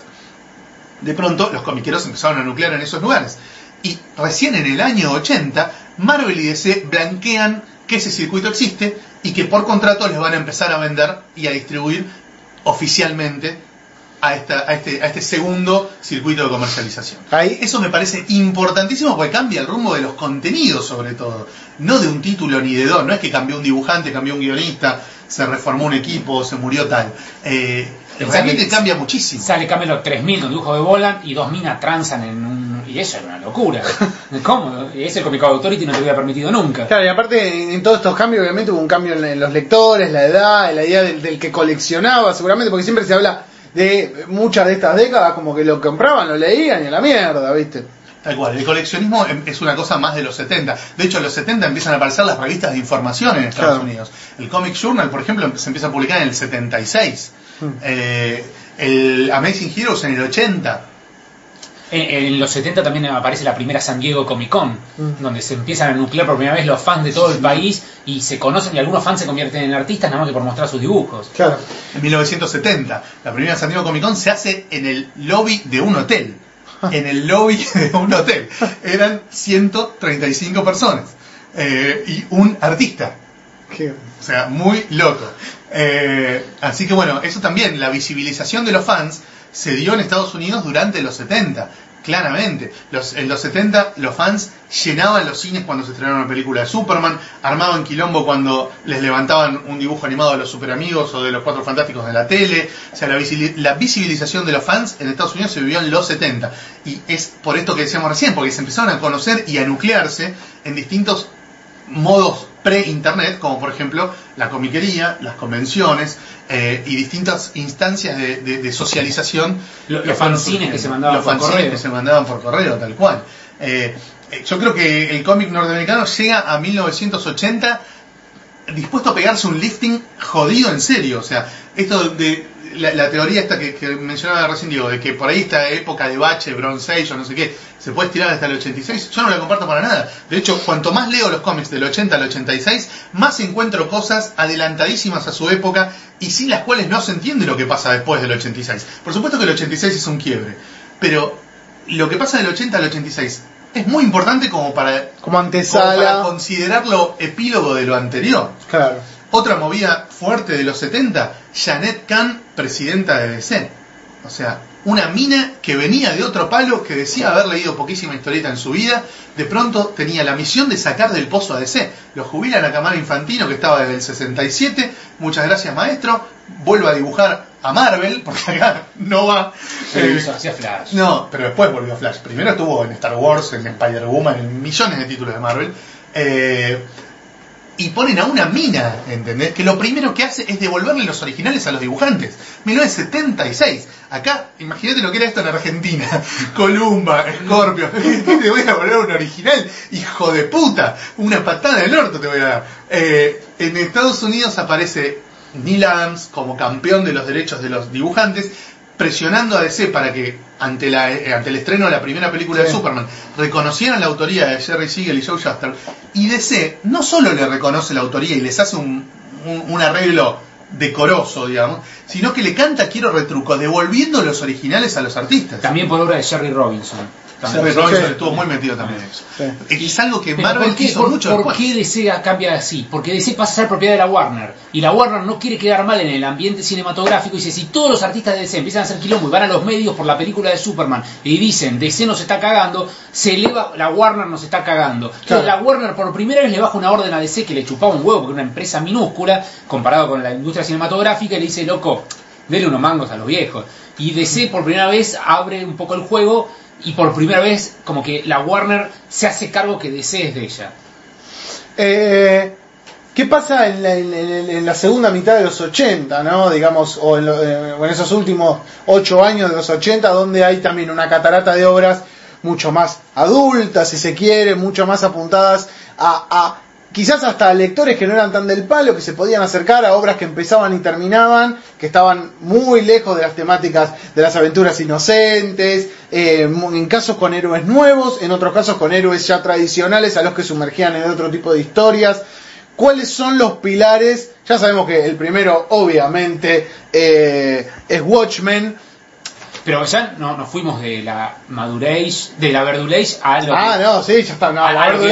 de pronto los comiqueros empezaron a nuclear en esos lugares. Y recién en el año 80, Marvel y DC blanquean que ese circuito existe y que por contrato les van a empezar a vender y a distribuir oficialmente a este segundo circuito de comercialización. Ahí. Eso me parece importantísimo porque cambia el rumbo de los contenidos, sobre todo. No de un título ni de dos. No es que cambió un dibujante, cambió un guionista, se reformó un equipo, se murió tal. Realmente cambia muchísimo. Sale Camelot 3000 con dibujo de Boland y dos minas transan en un... Y eso es una locura. ¿Cómo? Ese Comic Code Authority no te hubiera permitido nunca. Claro, y aparte en todos estos cambios obviamente hubo un cambio en los lectores, la edad, la idea del que coleccionaba seguramente, porque siempre se habla de muchas de estas décadas como que lo compraban, lo leían y a la mierda, ¿viste? Tal cual, el coleccionismo es una cosa más de los 70. De hecho, en los 70 empiezan a aparecer las revistas de información en Estados Unidos. El Comic Journal, por ejemplo, se empieza a publicar en el 76. El Amazing Heroes en el 80. En los 70 también aparece la primera San Diego Comic Con, donde se empiezan a nuclear por primera vez los fans de todo el país y se conocen y algunos fans se convierten en artistas nada más que por mostrar sus dibujos. Claro. En 1970, la primera San Diego Comic Con se hace en el lobby de un hotel. En el lobby de un hotel. Eran 135 personas. Y un artista. O sea, muy loco. Así que bueno, eso también, la visibilización de los fans se dio en Estados Unidos durante los 70, claramente. En los 70 los fans llenaban los cines cuando se estrenaba una película de Superman, armaban quilombo cuando les levantaban un dibujo animado de los Superamigos o de los Cuatro Fantásticos de la tele. O sea, la visibilización de los fans en Estados Unidos se vivió en los 70. Y es por esto que decíamos recién, porque se empezaron a conocer y a nuclearse en distintos modos pre-internet, como por ejemplo la comiquería, las convenciones y distintas instancias de socialización. Los fanzines que se mandaban por correo. Que se mandaban por correo, tal cual. Yo creo que el cómic norteamericano llega a 1980 dispuesto a pegarse un lifting jodido en serio. O sea, esto de la teoría esta que mencionaba recién Diego, de que por ahí esta época de bache, Bronze Age o no sé qué, se puede estirar hasta el 86, yo no la comparto para nada. De hecho, cuanto más leo los cómics del 80 al 86, más encuentro cosas adelantadísimas a su época y sin las cuales no se entiende lo que pasa después del 86. Por supuesto que el 86 es un quiebre, pero lo que pasa del 80 al 86 es muy importante como para antesala, considerarlo epílogo de lo anterior. Claro. Otra movida fuerte de los 70, Janet Kahn, presidenta de DC. O sea, una mina que venía de otro palo, que decía haber leído poquísima historieta en su vida, de pronto tenía la misión de sacar del pozo a DC. Lo jubilan a Camaro Infantino, que estaba desde el 67, muchas gracias maestro, vuelve a dibujar a Marvel, porque acá no va. Hacía Flash. No, pero después volvió a Flash. Primero estuvo en Star Wars, en Spider-Woman, en millones de títulos de Marvel. Y ponen a una mina, ¿entendés? Que lo primero que hace es devolverle los originales a los dibujantes. 1976. Acá, imagínate lo que era esto en Argentina. Columba, Scorpio. Te voy a volver un original, hijo de puta. Una patada del orto te voy a dar. En Estados Unidos aparece Neil Adams como campeón de los derechos de los dibujantes, presionando a DC para que ante el estreno de la primera película de Superman reconocieran la autoría de Jerry Siegel y Joe Shuster, y DC no solo le reconoce la autoría y les hace un arreglo decoroso, digamos, sino que le canta Quiero retruco, devolviendo los originales a los artistas. También por obra de Jerry Robinson. Jerry Robinson estuvo muy metido también en eso. Sí. Es algo que Marvel hizo mucho después. ¿Por qué DC cambia así? Porque DC pasa a ser propiedad de la Warner, y la Warner no quiere quedar mal en el ambiente cinematográfico, y dice, si todos los artistas de DC empiezan a hacer quilombo y van a los medios por la película de Superman y dicen DC nos está cagando, se eleva, la Warner nos está cagando. Entonces la Warner por primera vez le baja una orden a DC que le chupaba un huevo, porque era una empresa minúscula comparado con la industria cinematográfica, y le dice, loco, dele unos mangos a los viejos. Y DC por primera vez abre un poco el juego, y por primera vez como que la Warner se hace cargo que DC es de ella. ¿Qué pasa en la segunda mitad de los 80, ¿no? Digamos, o en esos últimos 8 años de los 80, donde hay también una catarata de obras mucho más adultas, si se quiere, mucho más apuntadas a quizás hasta a lectores que no eran tan del palo, que se podían acercar a obras que empezaban y terminaban, que estaban muy lejos de las temáticas de las aventuras inocentes, en casos con héroes nuevos, en otros casos con héroes ya tradicionales a los que sumergían en otro tipo de historias. ¿Cuáles son los pilares? Ya sabemos que el primero, obviamente, es Watchmen. Pero ya nos fuimos de la madurez, de la verdulez a lo no, sí, ya está. No,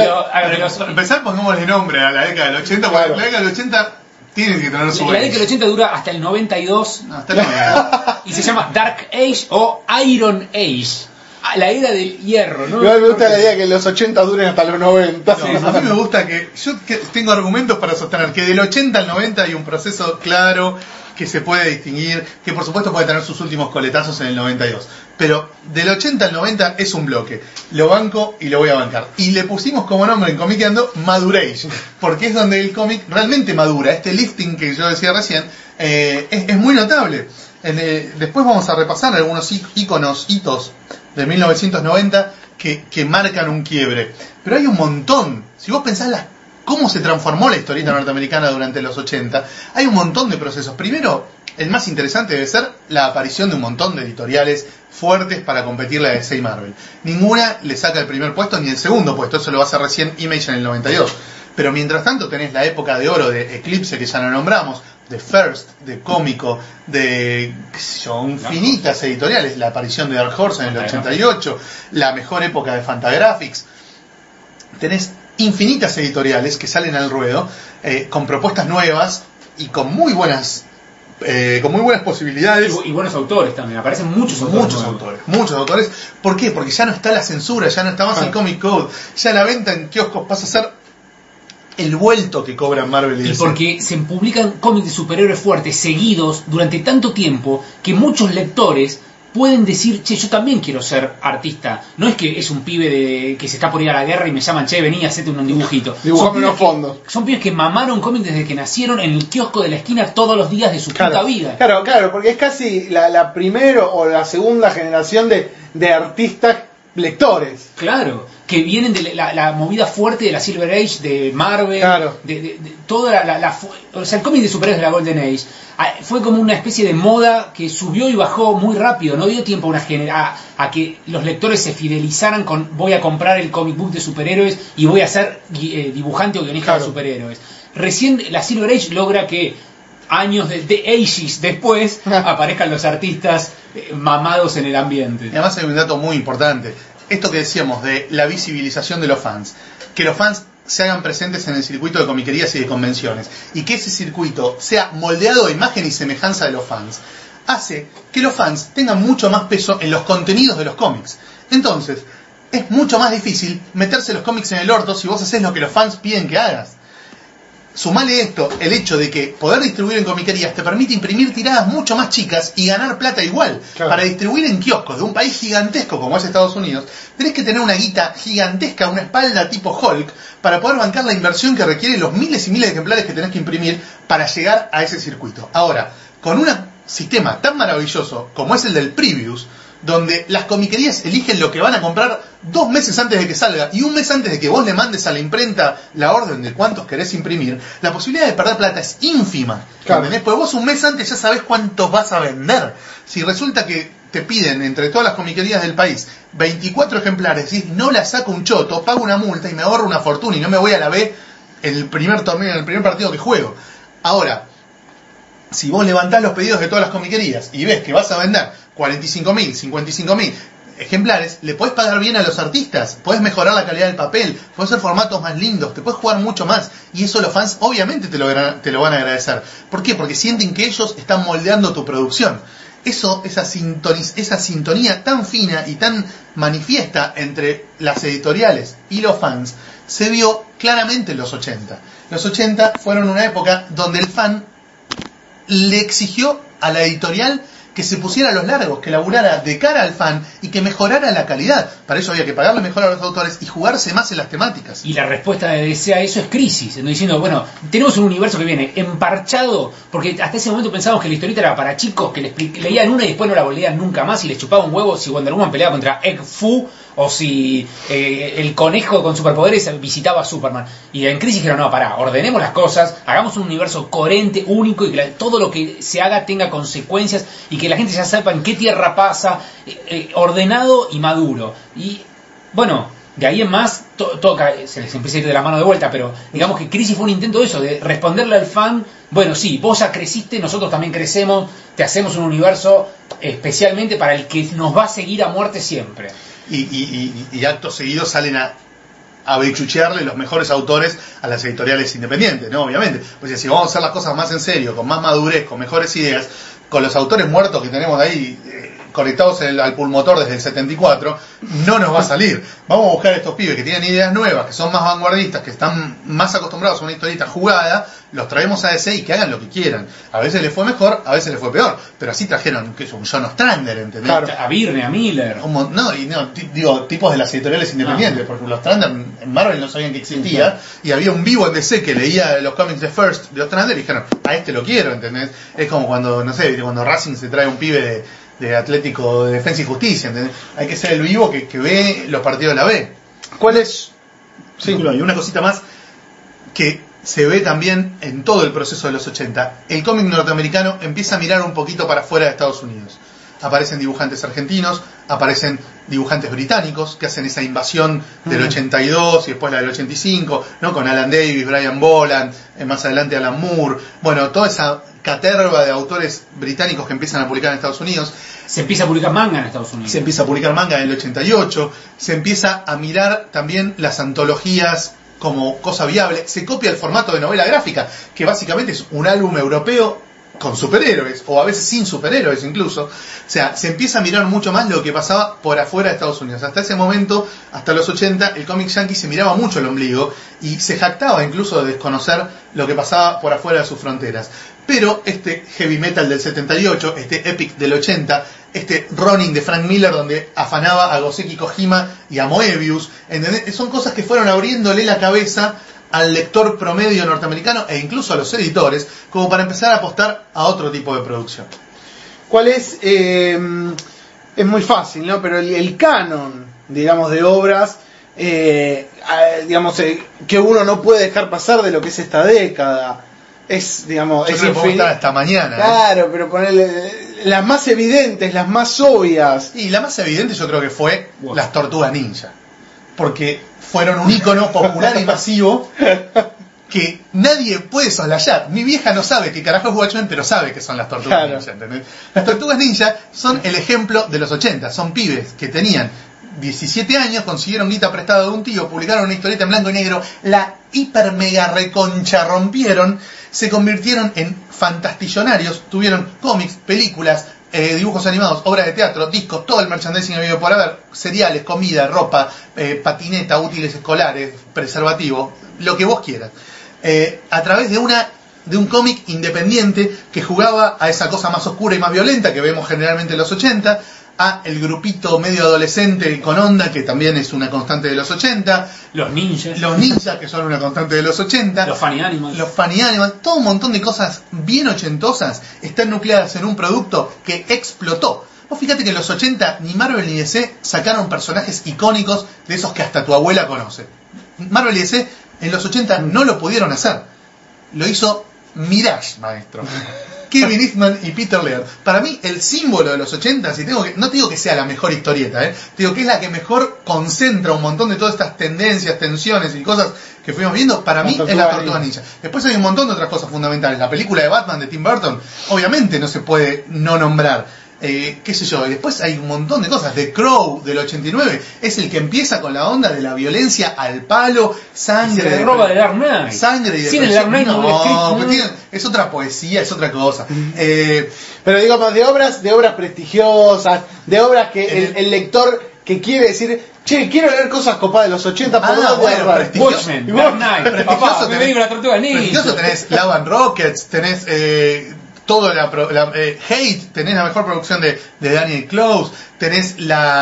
Para empezar, pongámosle nombre a la década del 80, porque la década del 80 tiene que tener su... La década del 80 dura hasta el 92. No, hasta el 92. Y se llama Dark Age o Iron Age. La era del hierro, ¿no? Igual me gusta la idea que los 80 duren hasta los 90. No, a mí me gusta que... Yo tengo argumentos para sostener que del 80 al 90 hay un proceso claro, que se puede distinguir, que por supuesto puede tener sus últimos coletazos en el 92. Pero del 80 al 90 es un bloque. Lo banco y lo voy a bancar. Y le pusimos como nombre en Comiqueando Madurage, porque es donde el cómic realmente madura. Este lifting que yo decía recién es muy notable. Después vamos a repasar algunos hitos de 1990 que marcan un quiebre. Pero hay un montón. Si vos pensás cómo se transformó la historieta norteamericana durante los 80, hay un montón de procesos. Primero, el más interesante debe ser la aparición de un montón de editoriales fuertes para competirle a DC y Marvel. Ninguna le saca el primer puesto ni el segundo puesto, eso lo va a hacer recién Image en el 92. Pero mientras tanto tenés la época de oro de Eclipse, que ya lo nombramos, de First, de Cómico, de infinitas editoriales, la aparición de Dark Horse en el 88, la mejor época de Fantagraphics. Tenés infinitas editoriales que salen al ruedo con propuestas nuevas y con muy buenas posibilidades y buenos autores también. Aparecen muchos autores. ¿Por qué? Porque ya no está la censura, ya no está más el Comic Code, ya la venta en kioscos pasa a ser el vuelto que cobran Marvel y DC. Porque se publican cómics de superhéroes fuertes seguidos durante tanto tiempo que muchos lectores pueden decir, che, yo también quiero ser artista. No es que es un pibe que se está por ir a la guerra y me llaman, che, vení, hacete un dibujito. Dibujame unos fondos. Son pibes que mamaron cómics desde que nacieron en el kiosco de la esquina todos los días de su puta vida. Claro, porque es casi la primera o la segunda generación de artistas lectores. Claro, que vienen de la movida fuerte de la Silver Age, de Marvel, Claro. de toda o sea, el cómic de superhéroes de la Golden Age fue como una especie de moda que subió y bajó muy rápido, no dio tiempo a que los lectores se fidelizaran con voy a comprar el comic book de superhéroes y voy a ser dibujante o guionista de superhéroes. Recién la Silver Age logra que años de ages después aparezcan los artistas mamados en el ambiente. Y además hay un dato muy importante, esto que decíamos de la visibilización de los fans, que los fans se hagan presentes en el circuito de comiquerías y de convenciones, y que ese circuito sea moldeado a imagen y semejanza de los fans, hace que los fans tengan mucho más peso en los contenidos de los cómics. Entonces, es mucho más difícil meterse los cómics en el orto si vos haces lo que los fans piden que hagas. Sumale esto, el hecho de que poder distribuir en comiquerías te permite imprimir tiradas mucho más chicas y ganar plata igual. Claro. Para distribuir en kioscos de un país gigantesco como es Estados Unidos, tenés que tener una guita gigantesca, una espalda tipo Hulk, para poder bancar la inversión que requiere los miles y miles de ejemplares que tenés que imprimir para llegar a ese circuito. Ahora, con un sistema tan maravilloso como es el del Previews, donde las comiquerías eligen lo que van a comprar 2 meses antes de que salga y 1 mes antes de que vos le mandes a la imprenta la orden de cuántos querés imprimir, la posibilidad de perder plata es ínfima. Claro. ¿Entendés? Porque vos 1 mes antes ya sabés cuántos vas a vender. Si resulta que te piden entre todas las comiquerías del país 24 ejemplares, decís, no la saco un choto, pago una multa y me ahorro una fortuna y no me voy a la B en el primer torneo, en el primer partido que juego. Ahora, si vos levantás los pedidos de todas las comiquerías y ves que vas a vender 45.000, 55.000 ejemplares, le podés pagar bien a los artistas, podés mejorar la calidad del papel, podés hacer formatos más lindos, te podés jugar mucho más, y eso los fans obviamente te lo van a agradecer. ¿Por qué? Porque sienten que ellos están moldeando tu producción. Esa sintonía tan fina y tan manifiesta entre las editoriales y los fans se vio claramente en los 80. Los 80 fueron una época donde el fan le exigió a la editorial que se pusiera a los largos, que laburara de cara al fan y que mejorara la calidad. Para eso había que pagarle mejor a los autores y jugarse más en las temáticas. Y la respuesta de DC a eso es Crisis, diciendo, bueno, tenemos un universo que viene emparchado, porque hasta ese momento pensábamos que la historieta era para chicos que leían una y después no la volvían nunca más y les chupaba un huevo si Wonder Woman peleaba contra Egg Fu o si el conejo con superpoderes visitaba a Superman. Y en Crisis dijeron, no, pará, ordenemos las cosas, hagamos un universo coherente, único, y que todo lo que se haga tenga consecuencias y que la gente ya sepa en qué tierra pasa, ordenado y maduro. Y bueno, de ahí en más se les empieza a ir de la mano de vuelta, pero digamos que Crisis fue un intento de eso, de responderle al fan, bueno, sí, vos ya creciste, nosotros también crecemos, te hacemos un universo especialmente para el que nos va a seguir a muerte siempre. Y acto seguido salen a bechuchearle los mejores autores a las editoriales independientes, ¿no? Obviamente. Pues si vamos a hacer las cosas más en serio, con más madurez, con mejores ideas, con los autores muertos que tenemos ahí conectados al pulmotor desde el 74, no nos va a salir. Vamos a buscar a estos pibes que tienen ideas nuevas, que son más vanguardistas, que están más acostumbrados a una historieta jugada, los traemos a DC y que hagan lo que quieran. A veces les fue mejor, a veces les fue peor, pero así trajeron que es un John Ostrander, ¿entendés? Claro. A Byrne, a Miller. Digo, tipos de las editoriales independientes, porque los Ostrander en Marvel no sabían que existía, y había un vivo en DC que leía los cómics de First de Ostrander y dijeron, a este lo quiero, ¿entendés? Es como cuando, no sé, cuando Racing se trae un pibe de Atlético de Defensa y Justicia, ¿entendés? Hay que ser el vivo que ve los partidos de la B. ¿Cuál es? Sí. Y una cosita más que se ve también en todo el proceso de los 80. El cómic norteamericano empieza a mirar un poquito para afuera de Estados Unidos. Aparecen dibujantes argentinos, aparecen dibujantes británicos que hacen esa invasión del 82 y después la del 85, ¿no? Con Alan Davis, Brian Boland, más adelante Alan Moore. Bueno, toda esa caterva de autores británicos que empiezan a publicar en Estados Unidos. Se empieza a publicar manga en Estados Unidos. Se empieza a publicar manga en el 88. Se empieza a mirar también las antologías como cosa viable. Se copia el formato de novela gráfica, que básicamente es un álbum europeo con superhéroes, o a veces sin superhéroes incluso. O sea, se empieza a mirar mucho más lo que pasaba por afuera de Estados Unidos. Hasta ese momento, hasta los 80, el cómic yankee se miraba mucho el ombligo y se jactaba incluso de desconocer lo que pasaba por afuera de sus fronteras. Pero este heavy metal del 78, este epic del 80, este Ronin de Frank Miller donde afanaba a Goseki Kojima y a Moebius, ¿entendés? Son cosas que fueron abriéndole la cabeza al lector promedio norteamericano e incluso a los editores, como para empezar a apostar a otro tipo de producción. ¿Cuál es? Es muy fácil, ¿no? Pero el canon, digamos, de obras, digamos, que uno no puede dejar pasar de lo que es esta década. Es, digamos, Yo es creo que podemos estar hasta mañana. Claro, pero con las más evidentes, las más obvias. Y la más evidente yo creo que fue las Tortugas Ninja. Porque fueron un ícono popular y masivo que nadie puede soslayar. Mi vieja no sabe qué carajo es Watchmen, pero sabe que son las Tortugas Ninja, ¿entendés? Las Tortugas Ninja son el ejemplo de los 80. Son pibes que tenían 17 años, consiguieron guita prestada de un tío, publicaron una historieta en blanco y negro, la hiper mega reconcha rompieron, se convirtieron en fantastillonarios, tuvieron cómics, películas, dibujos animados, obras de teatro, discos, todo el merchandising habido por haber, cereales, comida, ropa, patineta, útiles escolares, preservativo, lo que vos quieras, a través de un cómic independiente que jugaba a esa cosa más oscura y más violenta que vemos generalmente en los 80, a el grupito medio adolescente con onda, que también es una constante de los 80, Los ninjas, que son una constante de los 80, los funny animals, todo un montón de cosas bien ochentosas están nucleadas en un producto que explotó. Vos fíjate que en los 80 ni Marvel ni DC sacaron personajes icónicos de esos que hasta tu abuela conoce. Marvel y DC en los 80 no lo pudieron hacer. Lo hizo Mirage, maestro. Kevin Eastman y Peter Laird. Para mí, el símbolo de los 80, no te digo que sea la mejor historieta, te digo que es la que mejor concentra un montón de todas estas tendencias, tensiones y cosas que fuimos viendo. Para mí es la Tortuga Ninja. Después hay un montón de otras cosas fundamentales. La película de Batman de Tim Burton, obviamente no se puede no nombrar. Qué sé yo, y después hay un montón de cosas. The Crow del 89 es el que empieza con la onda de la violencia al palo, sangre, se roba de Dark Knight, sangre y sin el Dark Knight es otra poesía, es otra cosa. Pero digamos, de obras prestigiosas, de obras que el lector que quiere decir, che, quiero leer cosas copadas de los 80 por Watchmen, Dark Knight, papá, me vengo la Tortuga Ninja. Prestigioso tenés Love and Rockets, tenés todo Hate, tenés la mejor producción de Daniel Close, tenés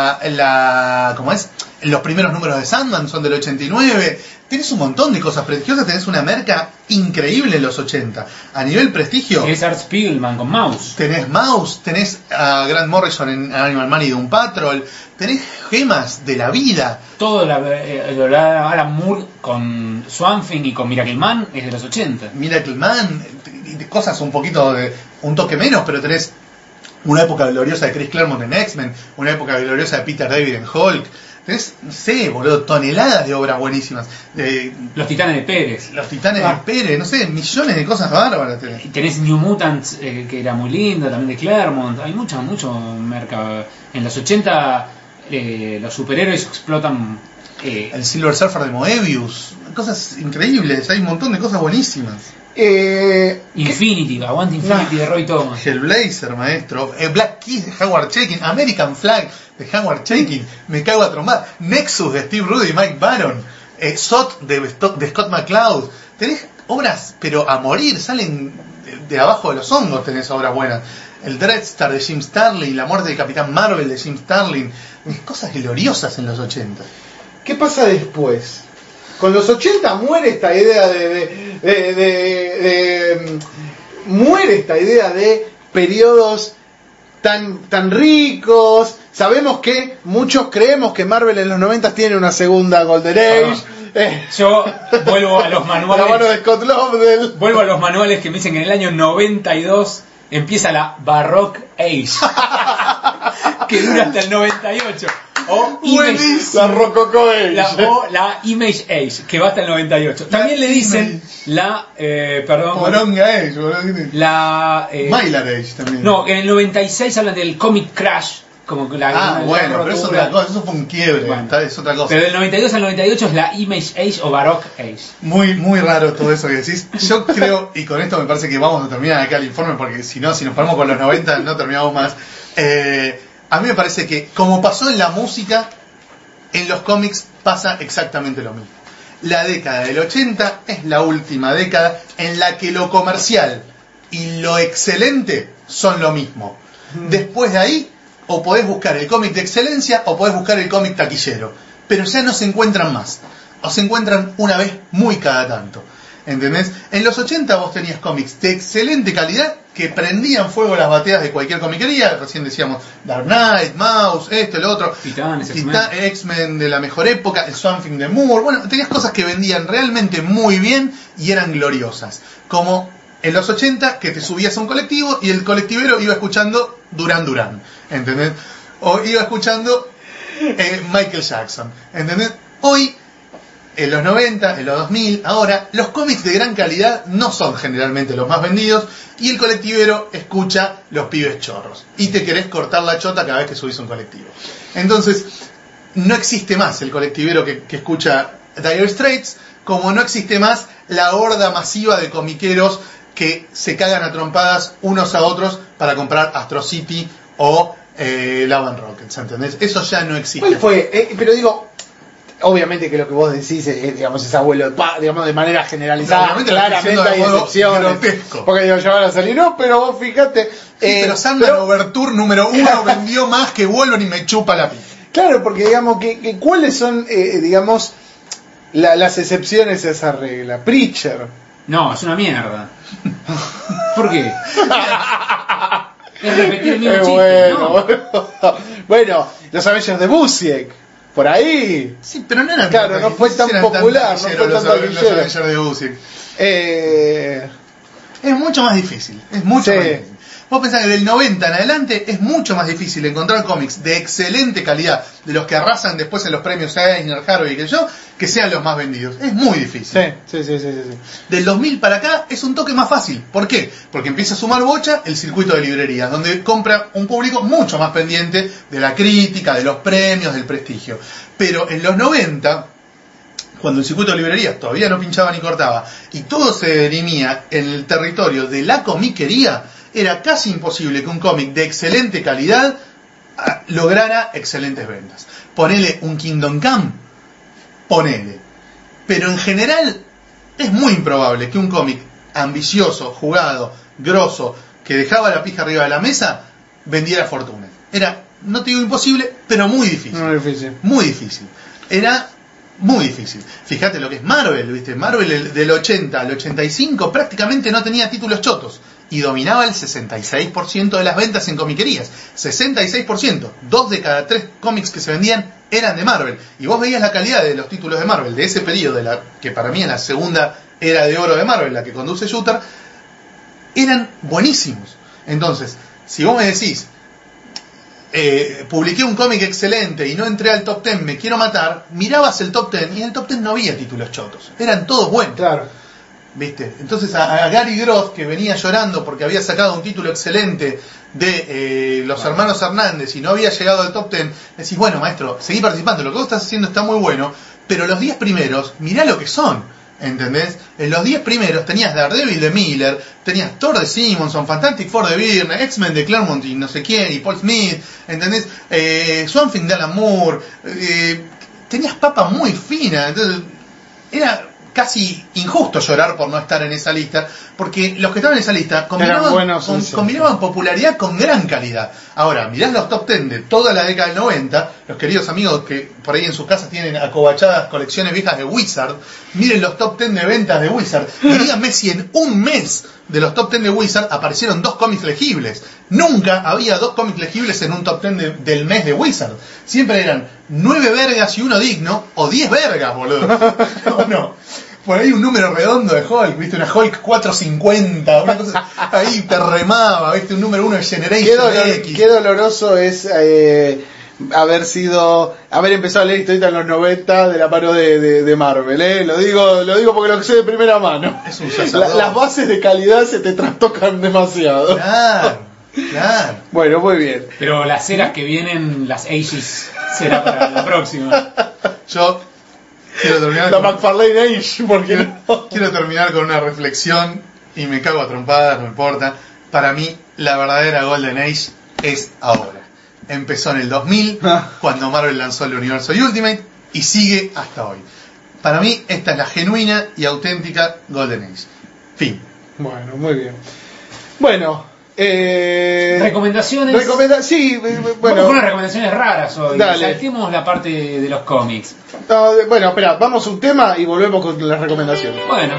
¿cómo es? Los primeros números de Sandman son del 89, tenés un montón de cosas prestigiosas, tenés una merca increíble en los 80. A nivel prestigio, tenés Art Spiegelman con Mouse, tenés a Grant Morrison en Animal Man y Doom Patrol, tenés gemas de la vida. Todo Alan Moore con Swamp Thing y con Miracle Man es de los 80. Miracle Man, cosas un poquito de un toque menos, pero tenés una época gloriosa de Chris Claremont en X-Men, una época gloriosa de Peter David en Hulk, tenés, no sé, boludo, toneladas de obras buenísimas. Los Titanes de Pérez. De Pérez, no sé, millones de cosas bárbaras tenés. Tenés New Mutants, que era muy lindo, también de Claremont. Hay mucho mercado. En los 80 los superhéroes explotan. El Silver Surfer de Moebius, cosas increíbles, hay un montón de cosas buenísimas. Infinity, aguante Infinity de Roy Thomas. Hellblazer, maestro. Black Kiss de Howard Chaykin. American Flag de Howard Chaykin. Me cago a trombar. Nexus de Steve Rude y Mike Baron. SOT de Scott McCloud. Tenés obras, pero a morir. Salen de abajo de los hongos. Tenés obras buenas. El Dreadstar de Jim Starlin. La muerte del Capitán Marvel de Jim Starlin. Cosas gloriosas en los 80. ¿Qué pasa después? Con los 80 muere esta idea muere esta idea de periodos tan ricos. Sabemos que muchos creemos que Marvel en los 90 tiene una segunda Golden Age. Yo vuelvo a los manuales. La mano de Scott Lobdell. Vuelvo a los manuales que me dicen que en el año 92 empieza la Baroque Age, que dura hasta el 98. O la Rococo Age. La Image Age, que va hasta el 98. También le dicen la Poronga Age, Mylar Age también. No, en el 96 hablan del Comic Crash, como la bueno, pero es otra cosa, eso fue un quiebre, es otra cosa. Pero del 92 al 98 es la Image Age o Baroque Age. Muy, muy raro todo eso que decís. Yo creo, y con esto me parece que vamos a terminar acá el informe, porque si nos paramos con los 90 no terminamos más. A mí me parece que, como pasó en la música, en los cómics pasa exactamente lo mismo. La década del 80 es la última década en la que lo comercial y lo excelente son lo mismo. Después de ahí o podés buscar el cómic de excelencia o podés buscar el cómic taquillero, pero ya no se encuentran más, o se encuentran una vez muy cada tanto, ¿entendés? En los 80 vos tenías cómics de excelente calidad que prendían fuego las bateas de cualquier comiquería. Recién decíamos Dark Knight, Mouse, esto, el otro, Titanes, X-Men de la mejor época, el Swamp Thing de Moore. Bueno, tenías cosas que vendían realmente muy bien y eran gloriosas, como en los 80 que te subías a un colectivo y el colectivero iba escuchando Duran Duran, ¿entendés? O iba escuchando Michael Jackson, ¿entendés? Hoy, en los 90, en los 2000, ahora, los cómics de gran calidad no son generalmente los más vendidos y el colectivero escucha Los Pibes Chorros y te querés cortar la chota cada vez que subís un colectivo. Entonces, no existe más el colectivero que escucha Dire Straits, como no existe más la horda masiva de comiqueros que se cagan a trompadas unos a otros para comprar Astro City o Love and Rockets, ¿entendés? Eso ya no existe. ¿Cuál fue? Pero digo, obviamente que lo que vos decís digamos, es abuelo, digamos, de manera generalizada, Obviamente claramente hay excepciones. Grotesco. Porque digo, ya van a salir, no, pero vos fíjate. Sí, pero Sandman Overture número 1 vendió más que Wolverine y me chupa la pija. Claro, porque digamos, que ¿cuáles son, digamos, las excepciones a esa regla? Preacher. No, es una mierda. ¿Por qué? Es repetir el mismo chiste, ¿no? Bueno, los Avengers de Busiek, por ahí. Sí, pero no eran Claro, no fue tan popular, no fue tan los taquillero. Avengers de Busiek. Es mucho más difícil, es mucho Sí. más difícil. Vos pensás que del 90 en adelante es mucho más difícil encontrar cómics de excelente calidad, de los que arrasan después en los premios Eisner, Harvey y que sean los más vendidos. Es muy difícil. Sí. Del 2000 para acá es un toque más fácil. ¿Por qué? Porque empieza a sumar bocha el circuito de librerías, donde compra un público mucho más pendiente de la crítica, de los premios, del prestigio. Pero en los 90, cuando el circuito de librerías todavía no pinchaba ni cortaba, y todo se dirimía en el territorio de la comiquería, era casi imposible que un cómic de excelente calidad lograra excelentes ventas. Ponele un Kingdom Come, ponele. Pero en general es muy improbable que un cómic ambicioso, jugado, grosso, que dejaba la pija arriba de la mesa, vendiera fortuna. Era, no te digo imposible, pero muy difícil. Muy difícil. Muy difícil. Era muy difícil. Fíjate lo que es Marvel, ¿viste? Marvel del 80 al 85 prácticamente no tenía títulos chotos y dominaba el 66% de las ventas en comiquerías. 66%. 2 de cada 3 cómics que se vendían eran de Marvel. Y vos veías la calidad de los títulos de Marvel de ese periodo, que para mí es la segunda era de oro de Marvel, la que conduce Shooter, eran buenísimos. Entonces, si vos me decís, publiqué un cómic excelente y no entré al top 10, me quiero matar, mirabas el top 10 y en el top 10 no había títulos chotos, eran todos buenos. Claro. ¿Viste? Entonces a Gary Groth, que venía llorando porque había sacado un título excelente de los hermanos Hernández y no había llegado al top 10, decís, bueno, maestro, seguí participando, lo que vos estás haciendo está muy bueno, pero los 10 primeros, mirá lo que son, ¿entendés? En los 10 primeros tenías Daredevil de Miller, tenías Thor de Simonson, Fantastic Four de Byrne, X-Men de Claremont y no sé quién, y Paul Smith, ¿entendés? Swamp Thing de Alan Moore, tenías papa muy fina, entonces era casi injusto llorar por no estar en esa lista, porque los que estaban en esa lista combinaban popularidad con gran calidad. Ahora, mirás los top 10 de toda la década del 90, los queridos amigos que por ahí en sus casas tienen acobachadas colecciones viejas de Wizard, miren los top 10 de ventas de Wizard, y díganme si en un mes de los top 10 de Wizard aparecieron 2 cómics legibles. Nunca había 2 cómics legibles en un top 10 del mes de Wizard. Siempre eran 9 vergas y 1 digno, o 10 vergas, boludo. No. Por ahí un número redondo de Hulk, viste, una Hulk 450, una cosa ahí te remaba, viste, un número 1 de Generation X. Qué doloroso es haber empezado a leer historietas en los 90 de la mano de Marvel, Lo digo porque lo que sé de primera mano. Es un sacerdote. Las bases de calidad se te trastocan demasiado. Claro. Bueno, muy bien. Pero las eras que vienen, las Ages, será para la próxima. Yo quiero terminar La McFarlane Age, porque no. Quiero terminar con una reflexión y me cago a trompadas, no importa. Para mí, la verdadera Golden Age es ahora. Empezó en el 2000, cuando Marvel lanzó el universo Ultimate, y sigue hasta hoy. Para mí, esta es la genuina y auténtica Golden Age. Fin. Bueno, muy bien. Bueno, Recomendaciones. Sí, Vamos bueno. con unas recomendaciones raras hoy. Dale. Saltemos la parte de los cómics. No, bueno, espera, vamos a un tema y volvemos con las recomendaciones. Bueno.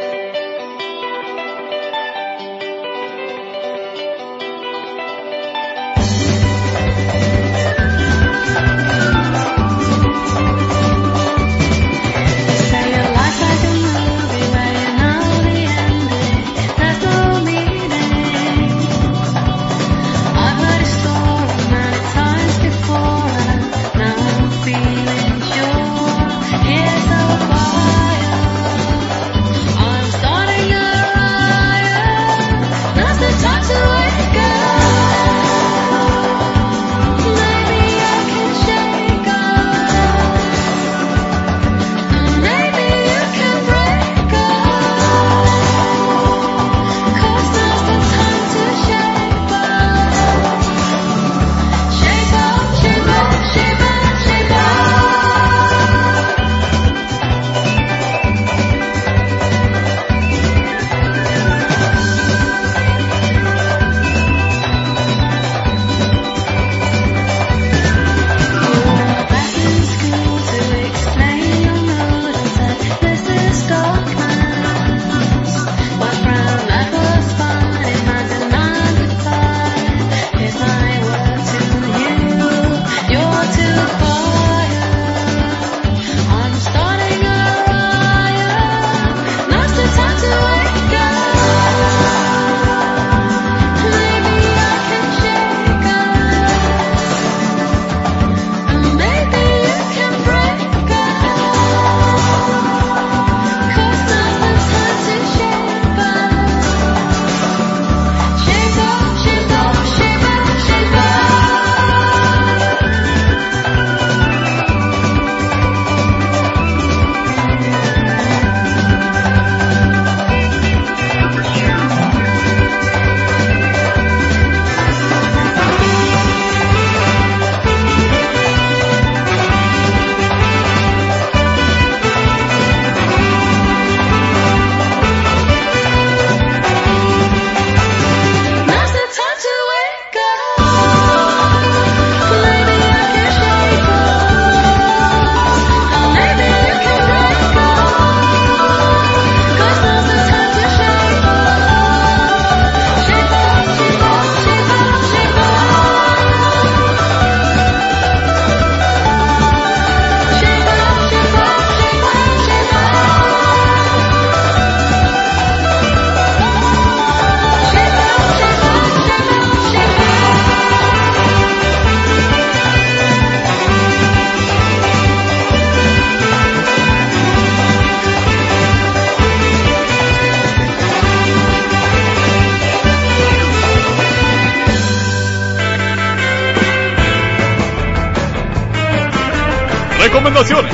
Recomendaciones.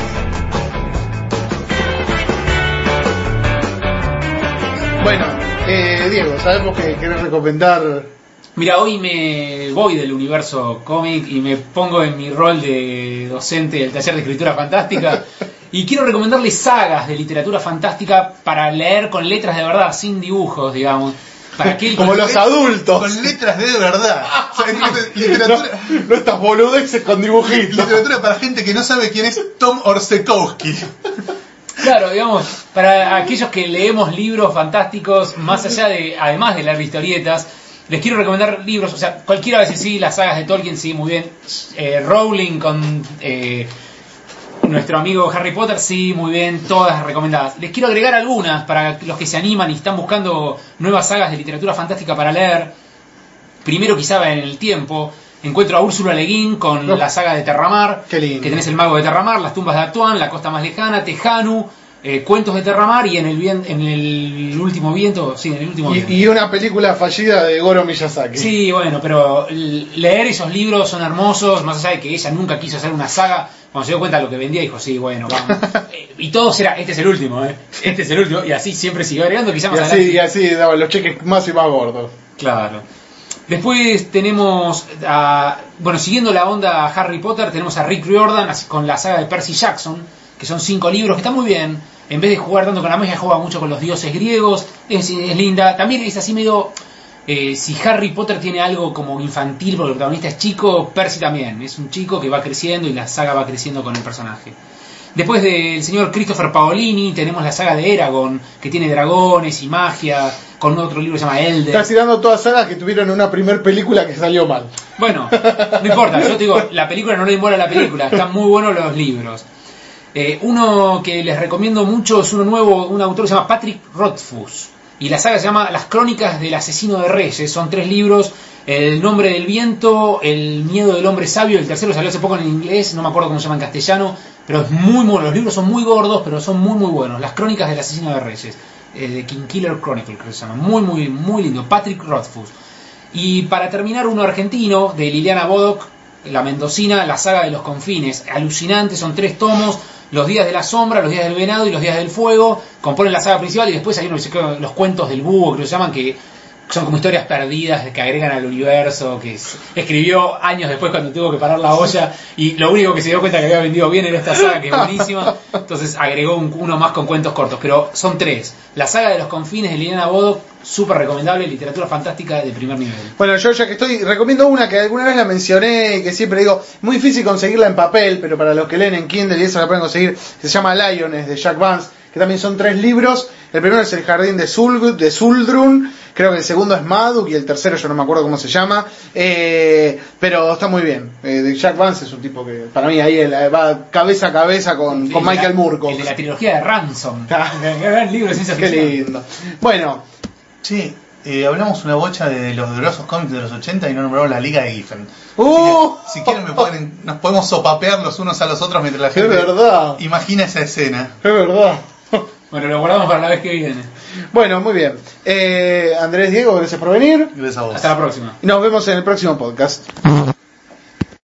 Bueno, Diego, sabemos que querés recomendar. Mira, hoy me voy del universo cómic y me pongo en mi rol de docente del taller de escritura fantástica y quiero recomendarles sagas de literatura fantástica para leer con letras de verdad, sin dibujos, digamos. Para aquel Como los adultos. Con letras de verdad. O sea, literatura, No estas boludeces con dibujitos. literatura para gente que no sabe quién es Tom Orsekowski. Claro, digamos, para aquellos que leemos libros fantásticos, más allá de, además de leer historietas, les quiero recomendar libros, o sea, cualquiera va a decir sí, las sagas de Tolkien, sí, muy bien. Rowling con nuestro amigo Harry Potter, sí, muy bien, todas recomendadas. Les quiero agregar algunas para los que se animan y están buscando nuevas sagas de literatura fantástica para leer. Primero quizá en el tiempo, encuentro a Úrsula Le Guin con la saga de Terramar, Qué lindo. que tenés El Mago de Terramar, Las Tumbas de Atuan, La Costa Más Lejana, Tejanu, Cuentos de Terramar y en el último viento, sí, en el último viento. Y una película fallida de Goro Miyazaki. Sí, bueno, pero leer esos libros son hermosos, más allá de que ella nunca quiso hacer una saga, cuando se dio cuenta de lo que vendía dijo, sí, bueno, vamos. Y todos era, este es el último, este es el último, y así siempre siguió agregando, quizás más adelante. Y así daban los cheques más y más gordos. Claro. Después tenemos, bueno, siguiendo la onda Harry Potter, tenemos a Rick Riordan con la saga de Percy Jackson, que son 5 libros, que están muy bien. En vez de jugar tanto con la magia, juega mucho con los dioses griegos, es linda. También es así medio Si Harry Potter tiene algo como infantil porque el protagonista es chico, Percy también. Es un chico que va creciendo y la saga va creciendo con el personaje. Después del señor Christopher Paolini tenemos la saga de Eragon, que tiene dragones y magia, con otro libro que se llama Elder. Estás citando todas sagas que tuvieron una primer película que salió mal. Bueno, no importa, yo te digo, la película no le mola la película, están muy buenos los libros. Uno que les recomiendo mucho es uno nuevo, un autor que se llama Patrick Rothfuss. Y la saga se llama Las Crónicas del Asesino de Reyes. Son 3 libros: El Nombre del Viento, El Miedo del Hombre Sabio. El tercero salió hace poco en inglés, no me acuerdo cómo se llama en castellano, pero es muy bueno. Los libros son muy gordos, pero son muy muy buenos. Las Crónicas del Asesino de Reyes, de Kingkiller Chronicle, creo que se llama. Muy muy muy lindo. Patrick Rothfuss. Y para terminar, uno argentino de Liliana Bodoc, la mendocina, La Saga de los Confines. Alucinante, son 3 tomos. Los Días de la Sombra, Los Días del Venado y Los Días del Fuego componen la saga principal, y después hay los cuentos del búho, que se llaman, que son como historias perdidas que agregan al universo, que escribió años después cuando tuvo que parar la olla, y lo único que se dio cuenta que había vendido bien era esta saga, que es buenísima, entonces agregó uno más con cuentos cortos, pero son 3. La Saga de los Confines de Liliana Bodoc, súper recomendable, literatura fantástica de primer nivel. Bueno, yo ya que estoy, recomiendo una que alguna vez la mencioné y que siempre digo, muy difícil conseguirla en papel, pero para los que leen en Kindle y eso la pueden conseguir, se llama Lioness, de Jack Vance, que también son 3 libros. El primero es El Jardín de Zuldrun, creo que el segundo es Maduk y el tercero yo no me acuerdo cómo se llama, pero está muy bien. Jack Vance es un tipo que para mí ahí va cabeza a cabeza con Michael Moorcock. El de la trilogía de Ransom. Gran libro de ciencia Qué ficción. lindo. Bueno, Sí, hablamos una bocha de los grosos cómics de los 80 y no nombramos la Liga de Giffen. Si quieren nos podemos sopapear los unos a los otros mientras la gente verdad. imagina esa escena. Es verdad. Bueno, lo guardamos para la vez que viene. Bueno, muy bien. Andrés, Diego, gracias por venir. Gracias a vos. Hasta la próxima. Y nos vemos en el próximo podcast.